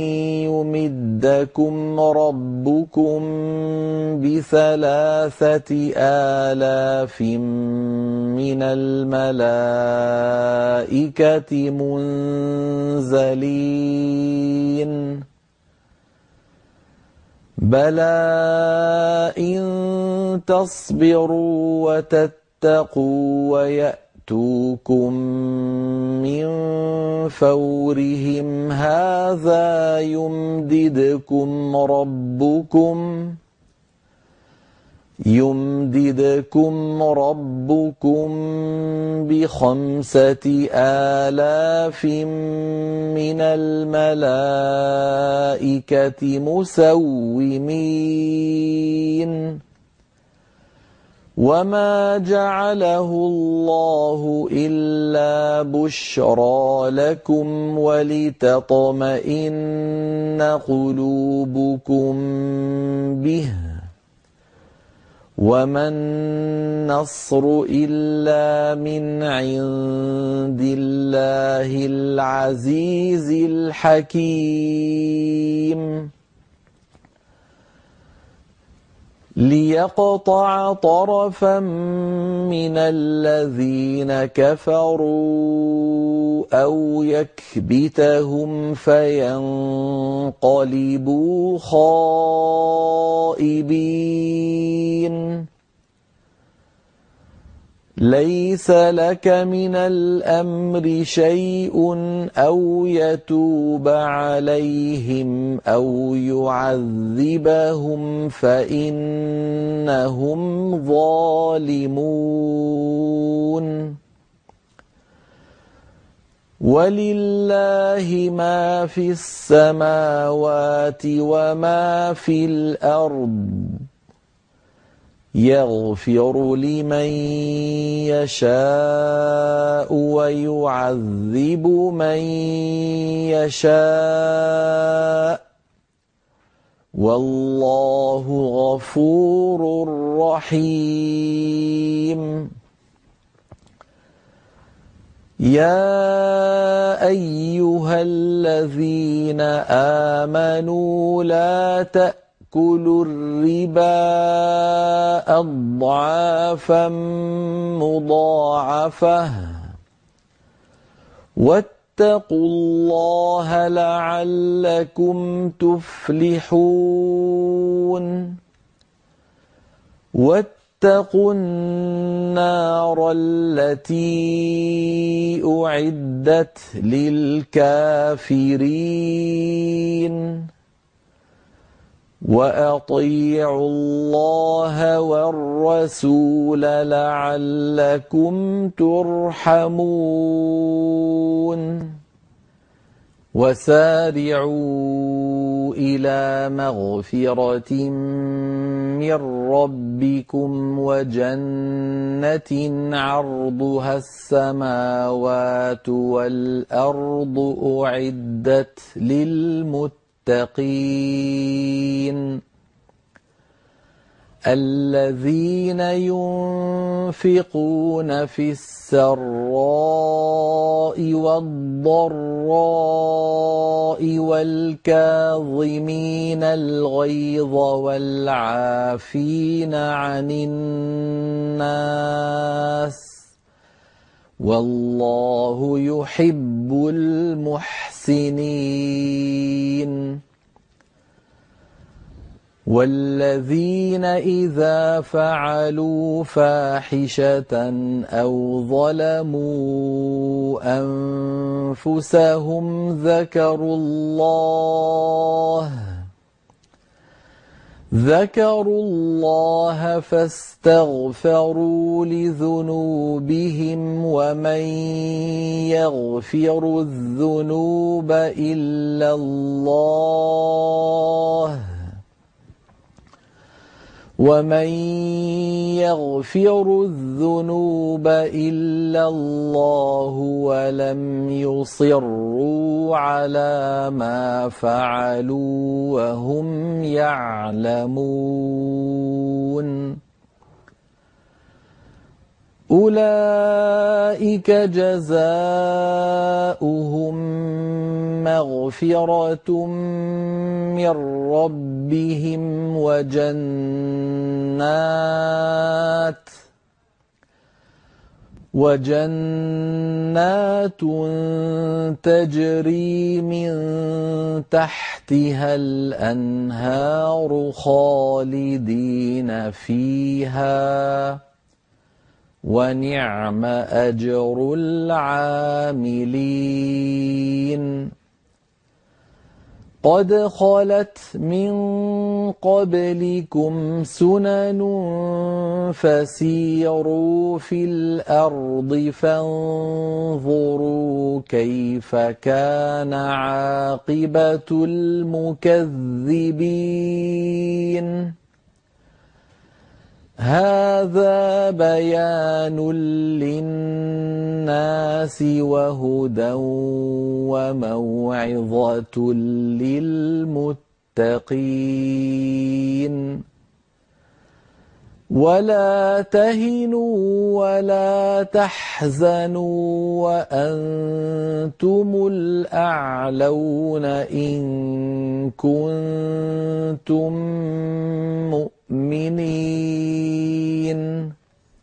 يمدكم ربكم ب3,000 من الملائكة منزلين بلى إن تصبروا وتتقوا ويأتوكم من فورهم هذا يمددكم ربكم ب5,000 من الملائكة مسومين وما جعله الله إلا بشرى لكم ولتطمئن قلوبكم به وما النصر إلا من عند الله العزيز الحكيم ليقطع طرفا من الذين كفروا أو يكبتهم فينقلبوا خائبين ليس لك من الأمر شيء أو يتوب عليهم أو يعذبهم فإنهم ظالمون ولله ما في السماوات وما في الأرض يغفر لمن يشاء ويعذب من يشاء والله غفور رحيم يا أيها الذين آمنوا لا تأكلوا الربا أضعافا مضاعفة واتقوا الله لعلكم تفلحون واتقوا النار التي أعدت للكافرين وأطيعوا الله والرسول لعلكم ترحمون وسارعوا إلى مغفرة من ربكم وجنة عرضها السماوات والأرض أعدت للمتقين الذين ينفقون في السراء والضراء والكاظمين الغيظ والعافين عن الناس والله يحب المحسنين والذين إذا فعلوا فاحشة أو ظلموا أنفسهم ذكروا الله فاستغفروا لذنوبهم ومن يغفر الذنوب إلا الله ولم يصروا على ما فعلوا وهم يعلمون أولئك جزاؤهم مغفرة من ربهم وجنات تجري من تحتها الأنهار خالدين فيها ونعم أجر العاملين قد خلت من قبلكم سنن فسيروا في الأرض فانظروا كيف كان عاقبة المكذبين هذا بيان للناس وهدى وموعظة للمتقين ولا تهنوا ولا تحزنوا وأنتم الأعلون إن كنتم مؤمنين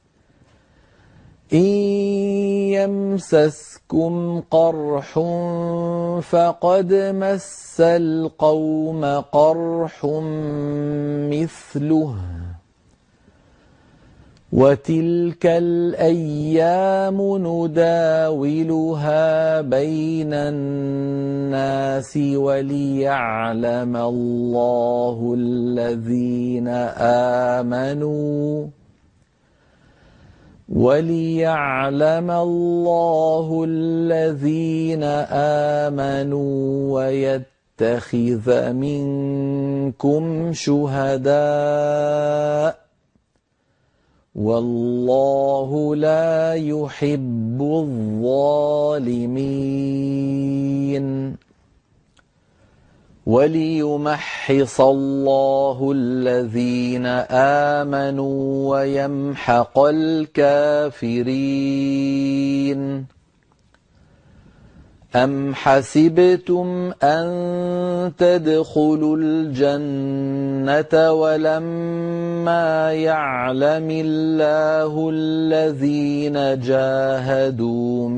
إن يمسسكم قرح فقد مس القوم قرح مثله وتلك الأيام نداولها بين الناس وليعلم الله الذين آمنوا ويتخذ منكم شهداء والله لا يحب الظالمين وليمحص الله الذين آمنوا ويمحق الكافرين أم حسبتم أن تدخلوا الجنة ولما يعلم الله الذين جاهدوا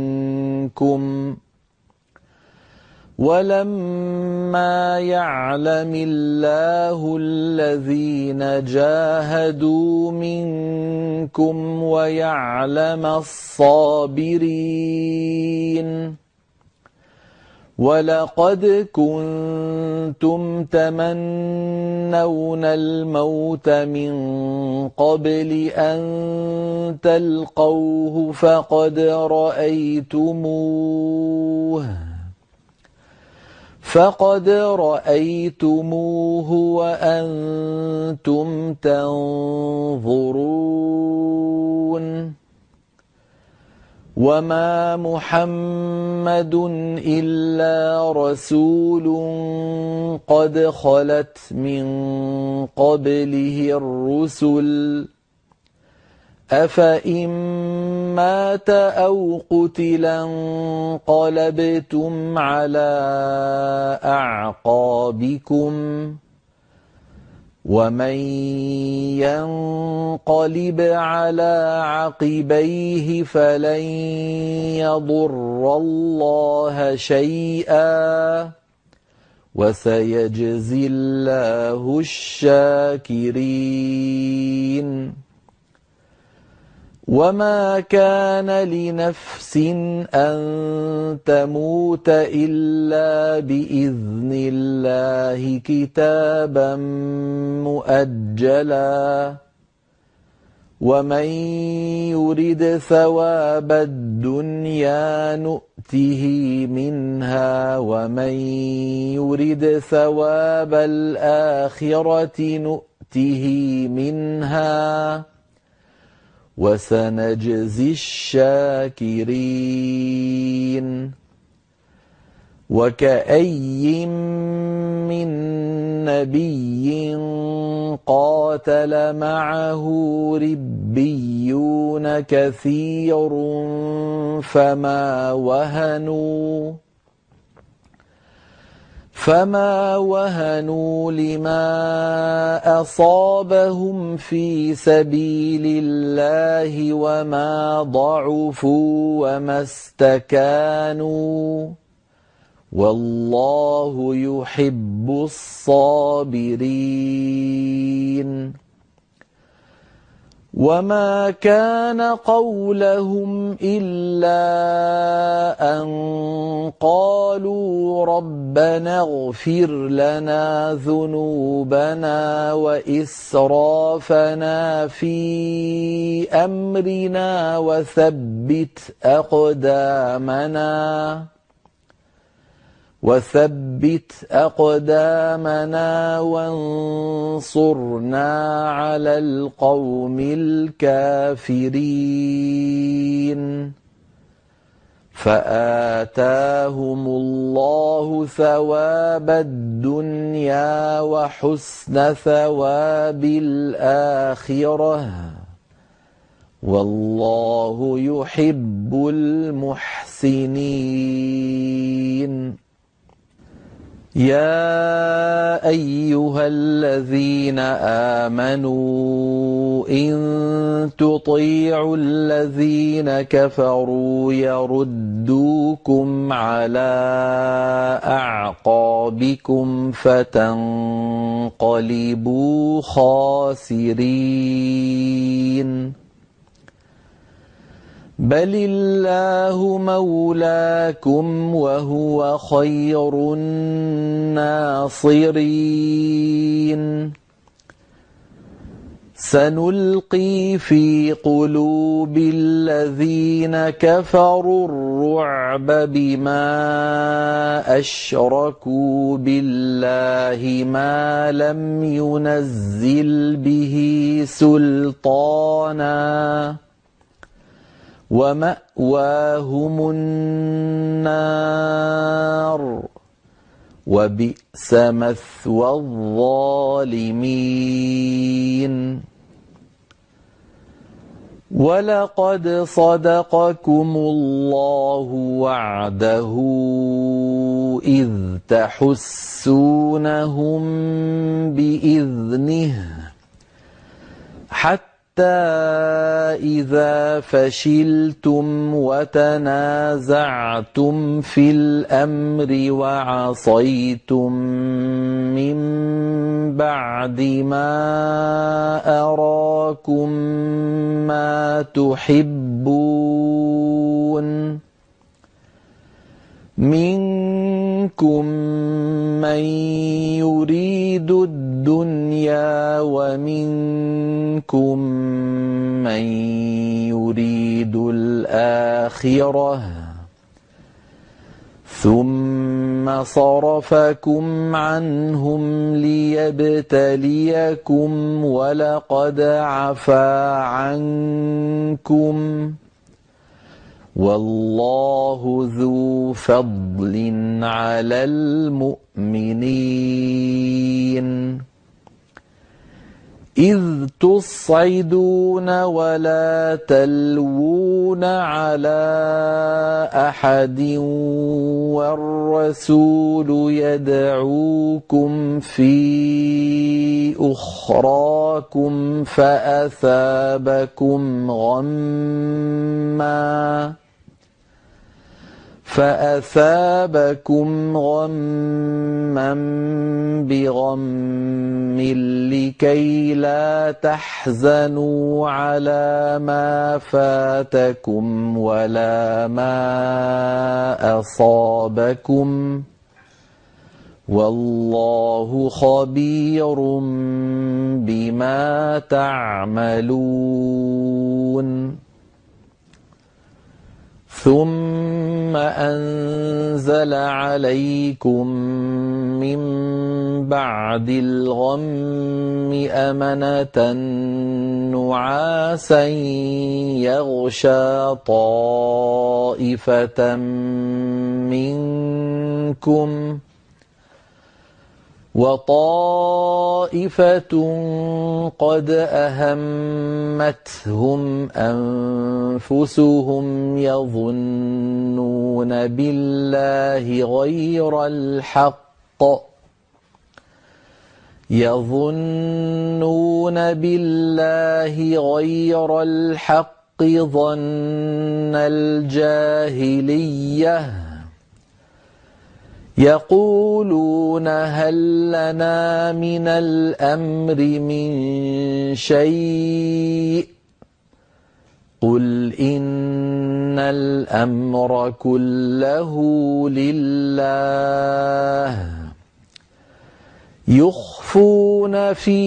منكم ويعلم الصابرين ولقد كنتم تمنون الموت من قبل أن تلقوه فقد رأيتموه وأنتم تنظرون وما محمد إلا رسول قد خلت من قبله الرسل أفإن مات أو قتلا انقلبتم على أعقابكم ومن ينقلب على عقبيه فلن يضر الله شيئا وسيجزي الله الشاكرين وما كان لنفس أن تموت إلا بإذن الله كتابا مؤجلا ومن يرد ثواب الدنيا نؤته منها ومن يرد ثواب الآخرة نؤته منها وسنجزي الشاكرين وكأي من نبي قاتل معه ربيون كثير فما وهنوا لما أصابهم في سبيل الله وما ضعفوا وما استكانوا والله يحب الصابرين وما كان قولهم إلا أن قالوا ربنا اغفر لنا ذنوبنا وإسرافنا في أمرنا وثبت أقدامنا وانصرنا على القوم الكافرين فآتاهم الله ثواب الدنيا وحسن ثواب الآخرة والله يحب المحسنين يا أيها الذين آمنوا إن تطيعوا الذين كفروا يردوكم على أعقابكم فتنقلبوا خاسرين بل الله مولاكم وهو خير الناصرين سنلقي في قلوب الذين كفروا الرعب بما أشركوا بالله ما لم ينزل به سلطانا ومأواهم النار وبئس مثوى الظالمين ولقد صدقكم الله وعده إذ تحسونهم بإذنه حتى إذا فشلتم وتنازعتم في الأمر وعصيتم من بعد ما أراكم ما تحبون منكم من يريد الدنيا ومنكم من يريد الآخرة ثم صرفكم عنهم ليبتليكم ولقد عفا عنكم والله ذو فضل على المؤمنين إذ تصعدون ولا تلوون على أحد والرسول يدعوكم في أخراكم فأثابكم غما بغم لكي لا تحزنوا على ما فاتكم ولا ما أصابكم والله خبير بما تعملون ثم أنزل عليكم من بعد الغم أمنة نعاسا يغشى طائفة منكم وطائفة قد أهمتهم أنفسهم يظنون بالله غير الحق ظن الجاهلية يقولون هل لنا من الأمر من شيء قل إن الأمر كله لله يخفون في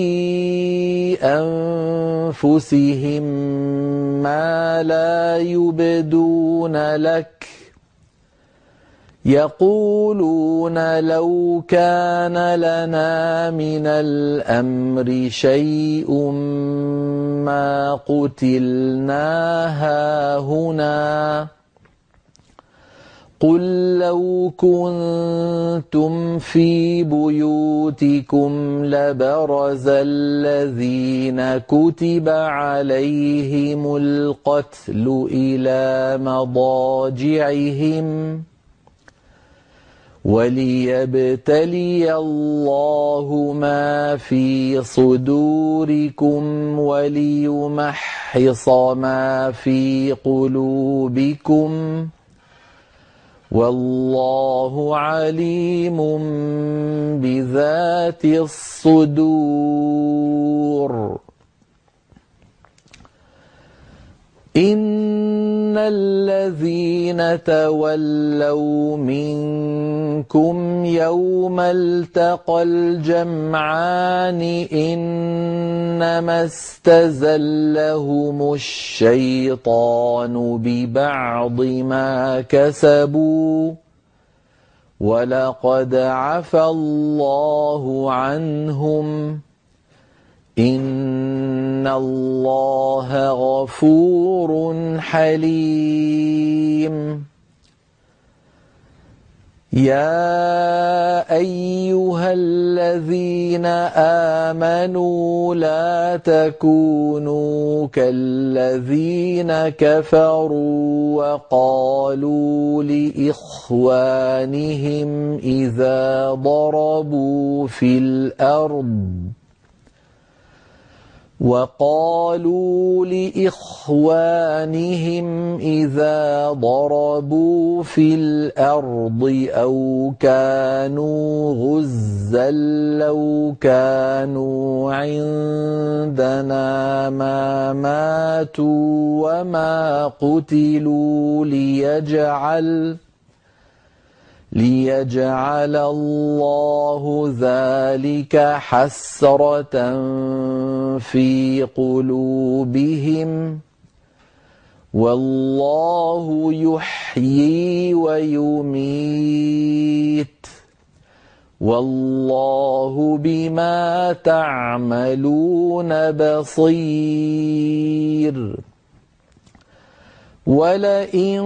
أنفسهم ما لا يبدون لك يقولون لو كان لنا من الأمر شيء ما قتلنا هاهنا قل لو كنتم في بيوتكم لبرز الذين كتب عليهم القتل إلى مضاجعهم وليبتلي الله ما في صدوركم وليمحص ما في قلوبكم والله عليم بذات الصدور إن الذين تولوا منكم يوم التقى الجمعان إنما استزلهم الشيطان ببعض ما كسبوا ولقد عفا الله عنهم إن الله غفور حليم يا أيها الذين آمنوا لا تكونوا كالذين كفروا وقالوا لإخوانهم إذا ضربوا في الأرض أو كانوا غزا لو كانوا عندنا ما ماتوا وما قتلوا ليجعل الله ذلك حسرة في قلوبهم والله يحيي ويميت والله بما تعملون بصير ولئن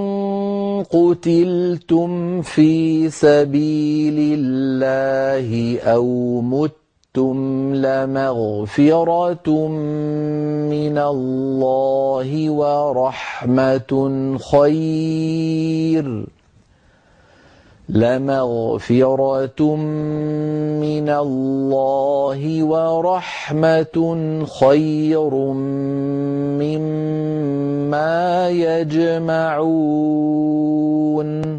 قتلتم في سبيل الله أو متم لمغفرة من الله ورحمة خير مما يجمعون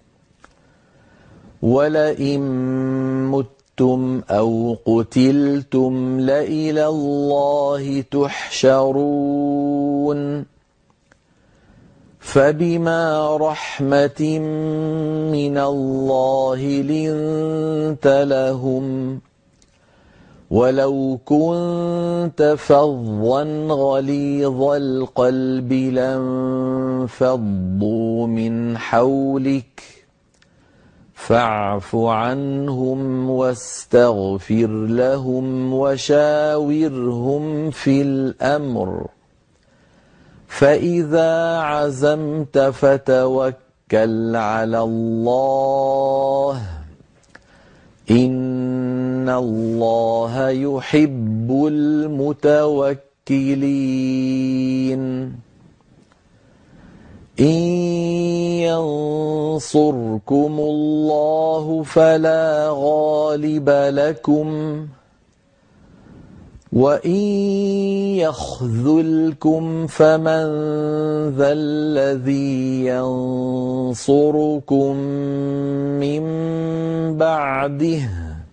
ولئن متم أو قتلتم لإلى الله تحشرون فبما رحمة من الله لنت لهم ولو كنت فظا غليظ القلب لانفضوا من حولك فاعف عنهم واستغفر لهم وشاورهم في الأمر فإذا عزمت فتوكل على الله إن الله يحب المتوكلين إن ينصركم الله فلا غالب لكم وإن يخذلكم فمن ذا الذي ينصركم من بعده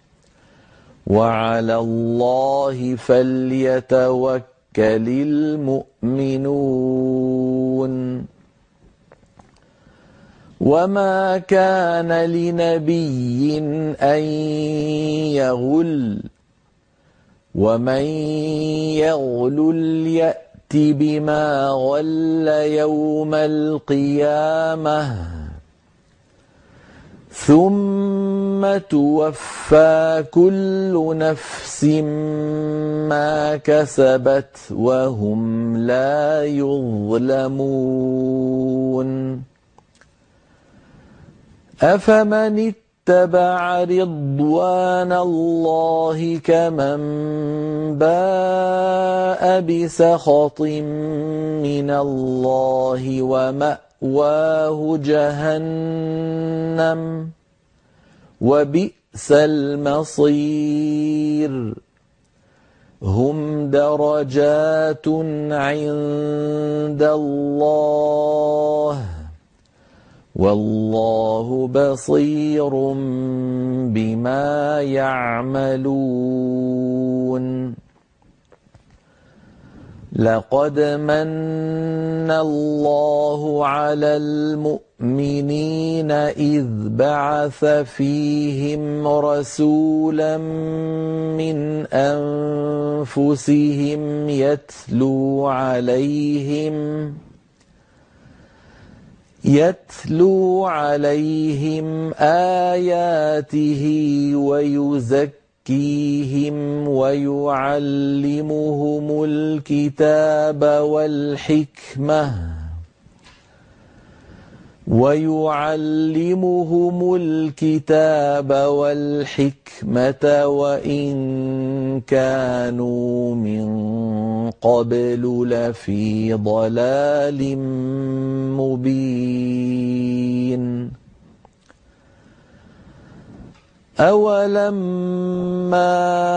وعلى الله فليتوكل المؤمنون وما كان لنبي أن يغل ومن يغلل يأت بما غل يوم القيامة ثم توفى كل نفس ما كسبت وهم لا يظلمون أفمن اتبع رضوان الله كمن باء بسخط من الله ومأواه جهنم وبئس المصير هم درجات عند الله والله بصير بما يعملون لقد من الله على المؤمنين إذ بعث فيهم رسولا من أنفسهم يتلو عليهم آياته ويزكيهم ويعلمهم الكتاب والحكمة وإن كانوا من قبل لفي ضلال مبين أولما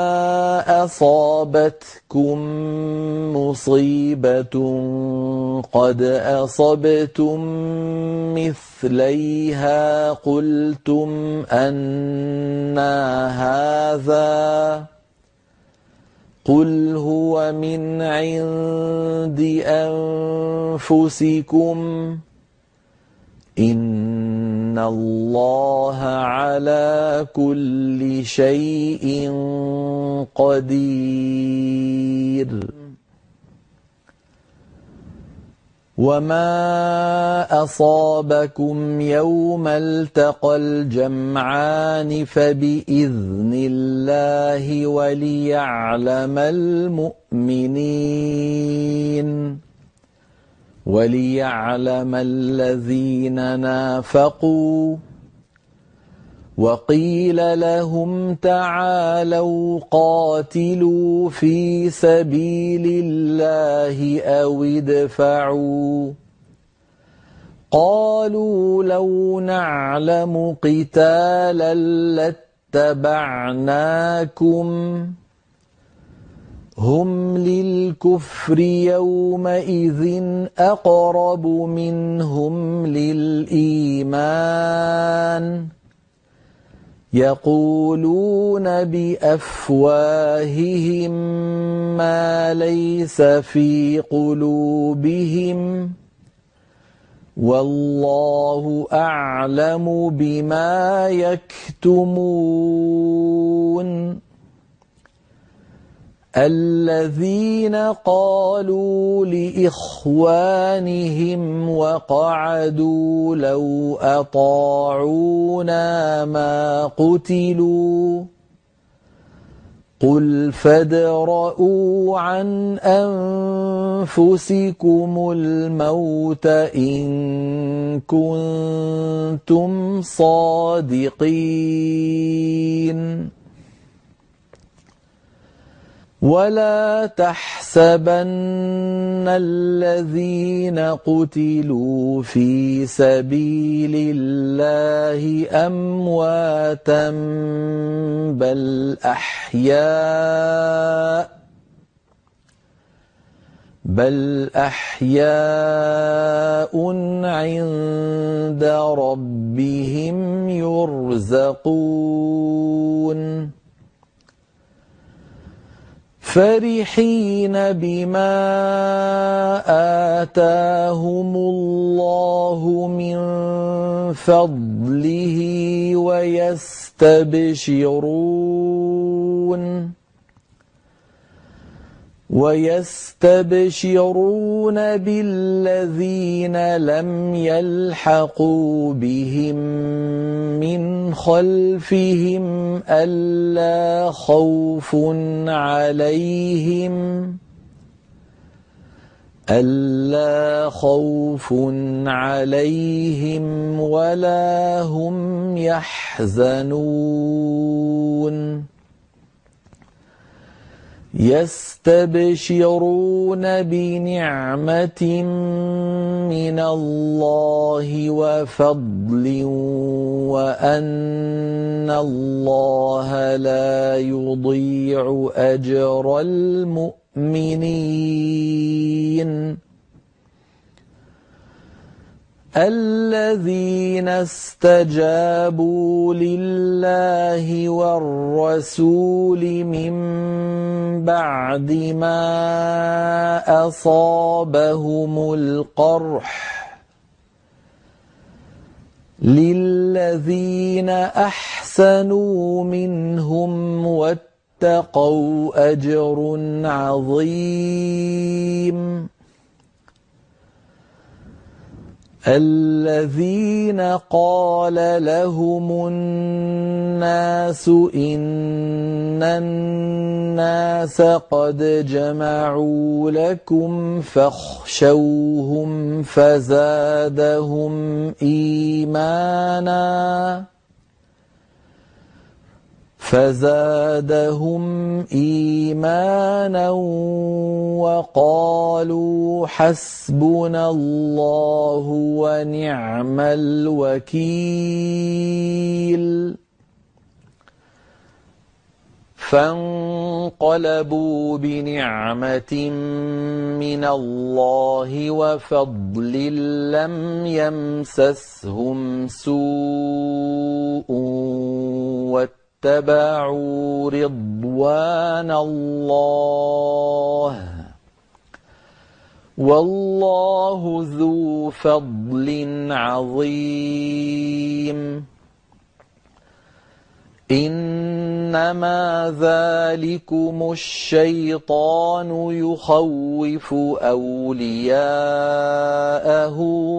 أصابتكم مصيبة قد أصبتم مثليها قلتم أنى هذا قل هو من عند أنفسكم إن إن الله على كل شيء قدير وما أصابكم يوم التقى الجمعان فبإذن الله وليعلم الذين نافقوا وقيل لهم تعالوا قاتلوا في سبيل الله أو ادفعوا قالوا لو نعلم قتالا لاتبعناكم هم للكفر يومئذ أقرب منهم للإيمان يقولون بأفواههم ما ليس في قلوبهم والله أعلم بما يكتمون الذين قالوا لإخوانهم وقعدوا لو أطاعونا ما قتلوا قل فادرءوا عن أنفسكم الموت إن كنتم صادقين ولا تحسبن الذين قتلوا في سبيل الله أمواتا بل أحياء عند ربهم يرزقون فرحين بما آتاهم الله من فضله ويستبشرون بالذين لم يلحقوا بهم من خلفهم ألا خوف عليهم ولا هم يحزنون يستبشرون بنعمة من الله وفضل وأن الله لا يضيع أجر المؤمنين الذين استجابوا لله والرسول من بعد ما أصابهم القرح للذين أحسنوا منهم واتقوا أجر عظيم الذين قال لهم الناس إن الناس قد جمعوا لكم فاخشوهم فزادهم إيمانا وقالوا حسبنا الله ونعم الوكيل فانقلبوا بنعمة من الله وفضل لم يمسسهم سوء واتبعوا رضوان الله والله ذو فضل عظيم إنما ذلكم الشيطان يخوف أولياءه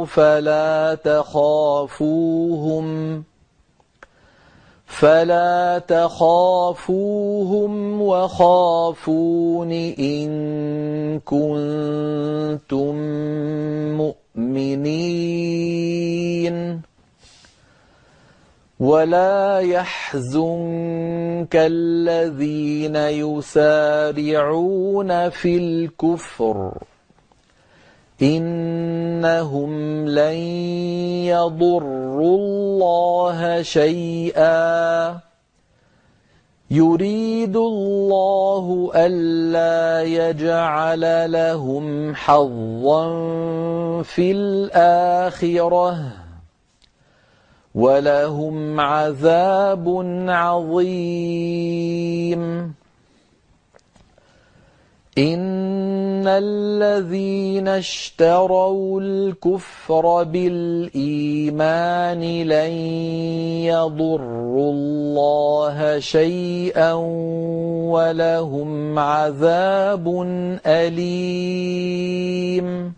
فلا تخافوهم وخافون إن كنتم مؤمنين ولا يحزنك الذين يسارعون في الكفر إنهم لن يضروا الله شيئا يريد الله ألا يجعل لهم حظا في الآخرة ولهم عذاب عظيم إن الذين اشتروا الكفر بالإيمان لن يضروا الله شيئا ولهم عذاب أليم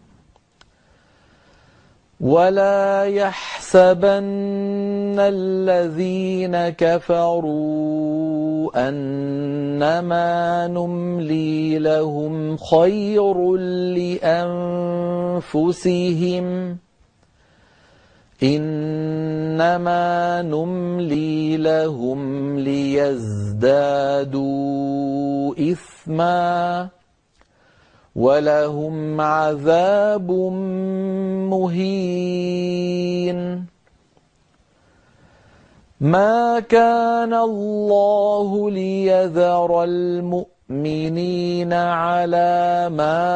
ولا يحسبن الذين كفروا أنما نملي لهم خير لأنفسهم إنما نملي لهم ليزدادوا إثما ولهم عذاب مهين ما كان الله ليذر المؤمنين على ما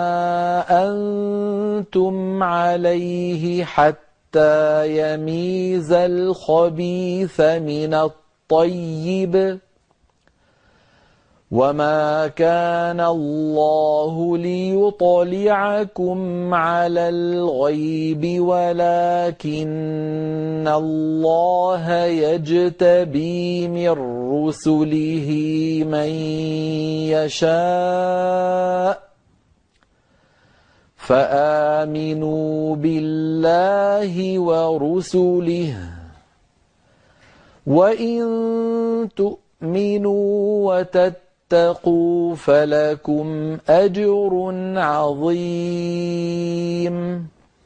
أنتم عليه حتى يميز الخبيث من الطيب وما كان الله ليطلعكم على الغيب ولكن الله يجتبي من رسله من يشاء فآمنوا بالله ورسله وإن تؤمنوا وتتقوا فلكم أجر عظيم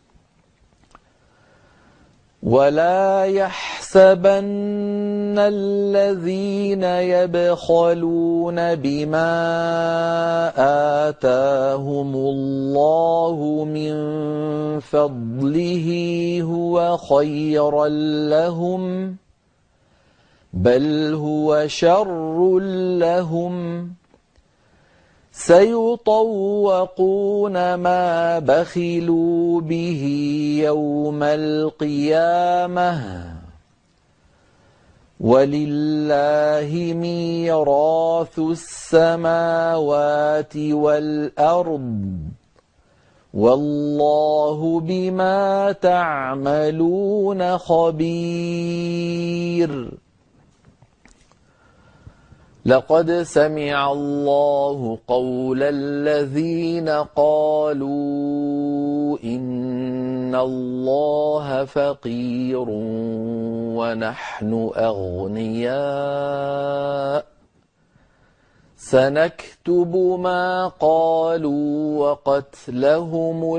ولا يحسبن الذين يبخلون بما آتاهم الله من فضله هو خيرا لهم بل هو شر لهم سيطوقون ما بخلوا به يوم القيامة ولله ميراث السماوات والأرض والله بما تعملون خبير لقد سمع الله قول الذين قالوا إن الله فقير ونحن أغنياء سنكتب ما قالوا وقتلهم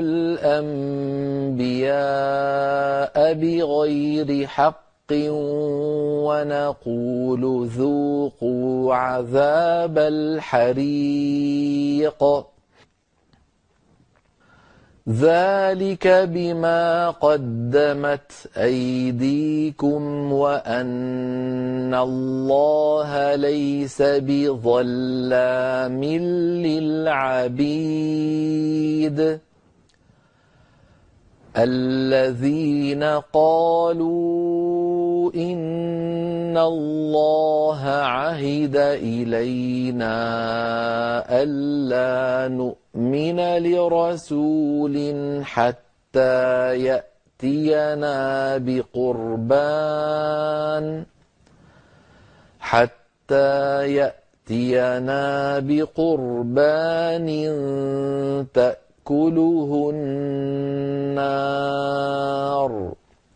الأنبياء بغير حق ونقول ذوقوا عذاب الحريق ذلك بما قدمت أيديكم وأن الله ليس بظلام للعبيد الذين قالوا إن الله عهد إلينا ألا نؤمن لرسول حتى يأتينا يأتينا بقربان تأكله النار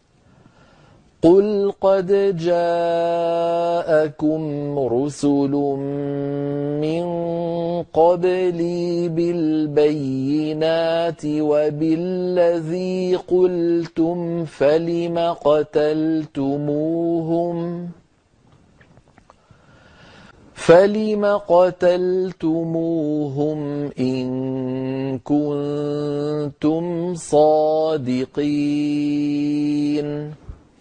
قل قد جاءكم رسل من قبلي بالبينات وبالذي قلتم فلم قتلتموهم إن كنتم صادقين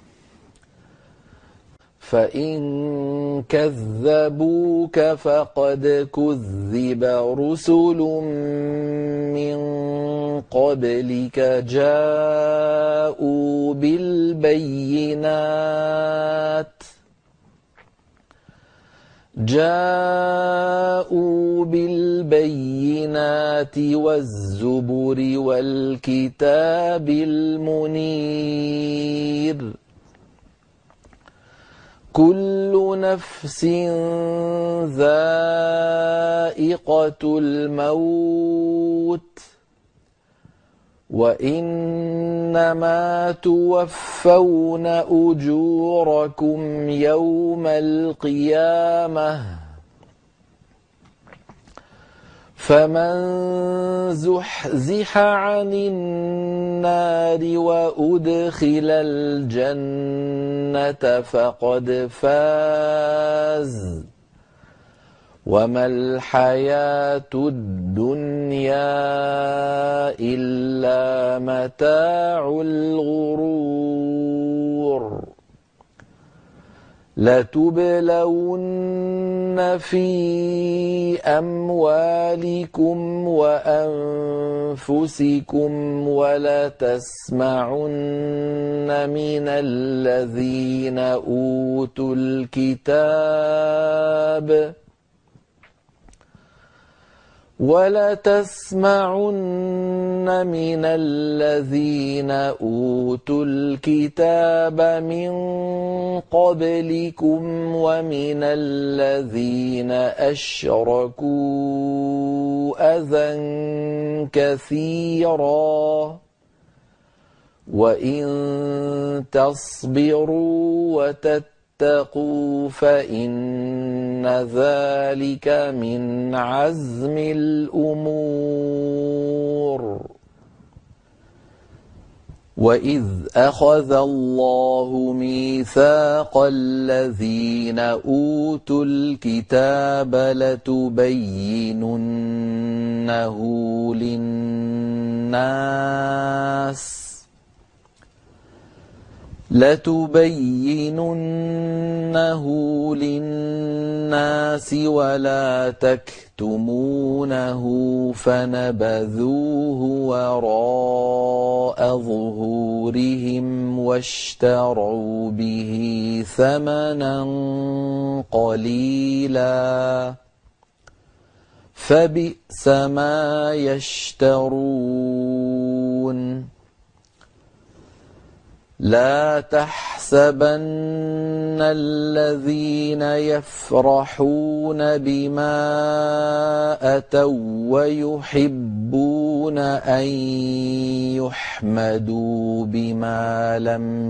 فإن كذبوك فقد كذب رسل من قبلك جاءوا بالبينات والزبر والكتاب المنير كل نفس ذائقة الموت وإنما توفون أجوركم يوم القيامة فمن زحزح عن النار وأدخل الجنة فقد فاز وما الحياة الدنيا إلا متاع الغرور لتبلون في أموالكم وأنفسكم ولتسمعن من الذين أوتوا الكتاب من قبلكم ومن الذين أشركوا أذى كثيرا وإن تصبروا وتتقوا فإن ذلك من عزم الأمور وإذ أخذ الله ميثاق الذين أوتوا الكتاب لتبيننه للناس ولا تكتمونه فنبذوه وراء ظهورهم واشتروا به ثمنا قليلا فبئس ما يشترون لا تحسبن الذين يفرحون بما أتوا ويحبون أن يحمدوا بما لم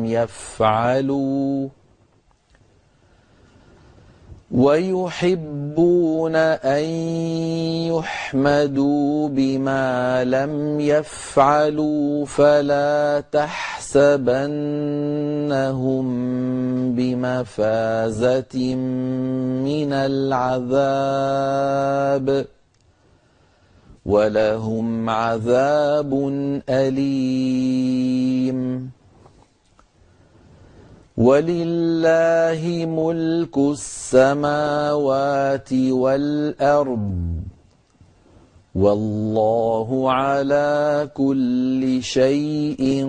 يفعلوا فلا تحسبنهم بمفازة من العذاب ولهم عذاب أليم ولله ملك السماوات والأرض والله على كل شيء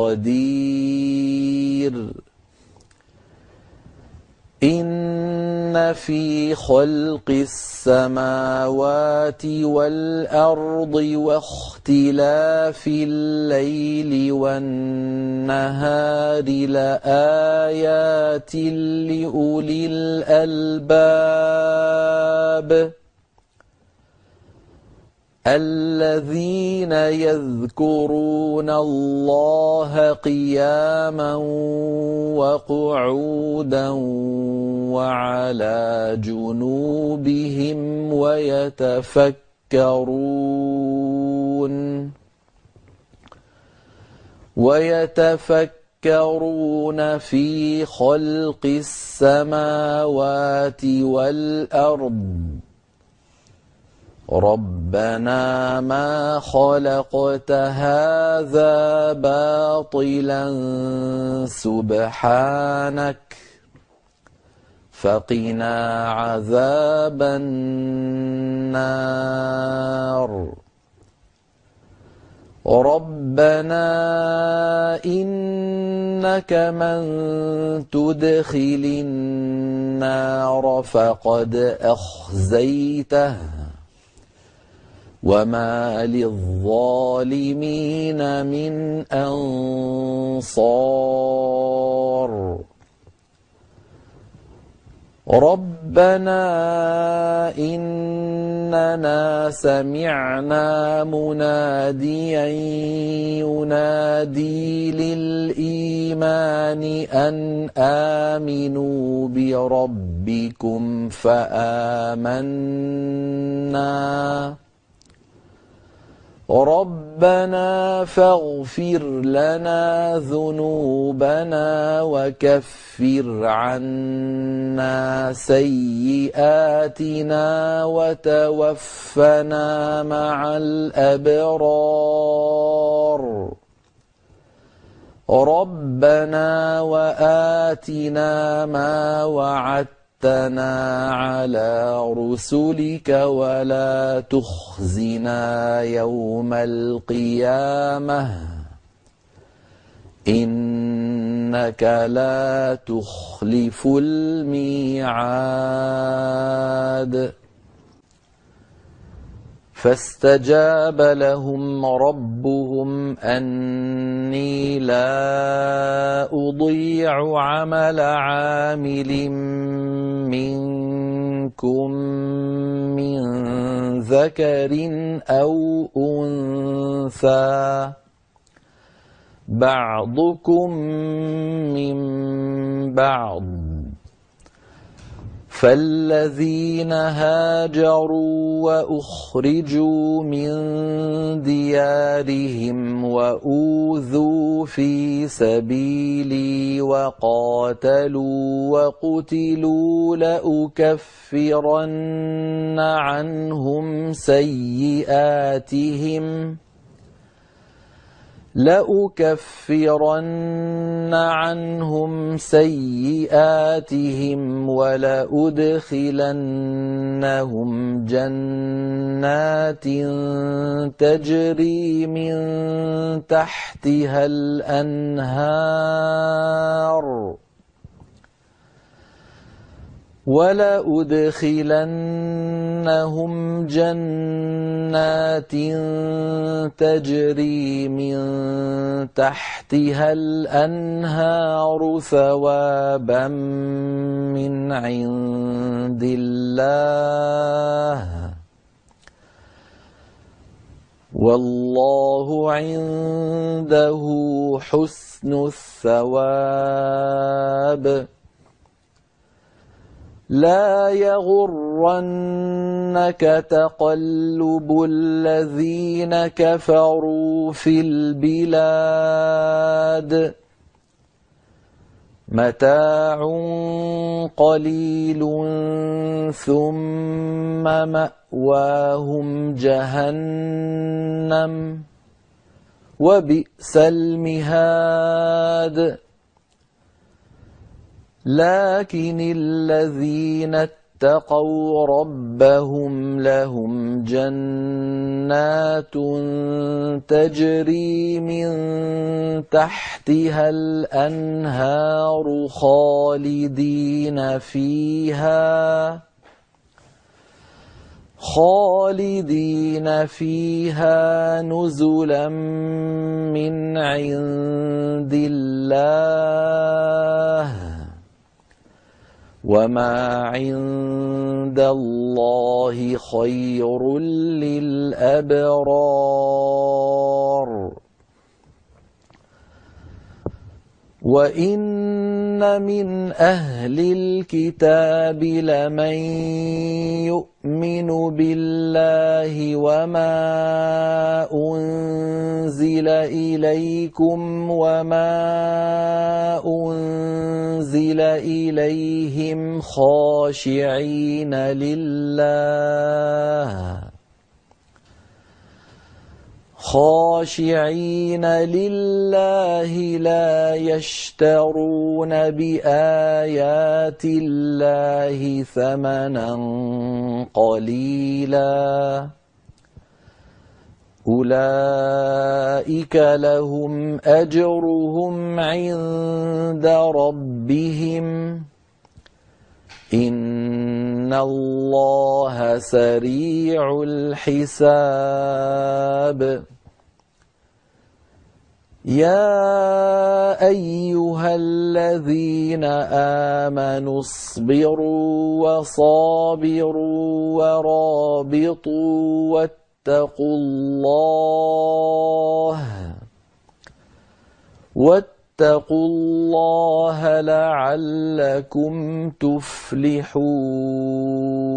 قدير إن إن في خلق السماوات والأرض واختلاف الليل والنهار لآيات لأولي الألباب الذين يذكرون الله قياما وقعودا وعلى جنوبهم ويتفكرون في خلق السماوات والأرض ربنا ما خلقت هذا باطلا سبحانك فقنا عذاب النار ربنا إنك من تدخل النار فقد أخزيته وما للظالمين من أنصار ربنا إننا سمعنا مناديا ينادي للإيمان أن آمنوا بربكم فآمنا ربنا فاغفر لنا ذنوبنا وكفر عنا سيئاتنا وتوفنا مع الأبرار ربنا وآتنا ما وعدتنا على رسلك ولا تخزنا يوم القيامة إنك لا تخلف الميعاد فاستجاب لهم ربهم أني لا أضيع عمل عامل منكم من ذكر أو أنثى بعضكم من بعض فالذين هاجروا وأخرجوا من ديارهم وأوذوا في سبيلي وقاتلوا وقتلوا لأكفرن عنهم سيئاتهم ولأدخلنهم جنات تجري من تحتها الأنهار ثوابا من عند الله والله عنده حسن الثواب لا يغرنك تقلب الذين كفروا في البلاد متاع قليل ثم مأواهم جهنم وبئس المهاد لكن الذين اتقوا ربهم لهم جنات تجري من تحتها الأنهار خالدين فيها نزلا من عند الله وما عند الله خير للأبرار وإن من أهل الكتاب لمن يؤمن بالله وما أنزل إليكم وما أنزل إليهم خاشعين لله لا يشترون بآيات الله ثمنا قليلا أولئك لهم أجرهم عند ربهم إن الله سريع الحساب يا أيها الذين آمنوا اصبروا وصابروا ورابطوا واتقوا الله لعلكم تفلحون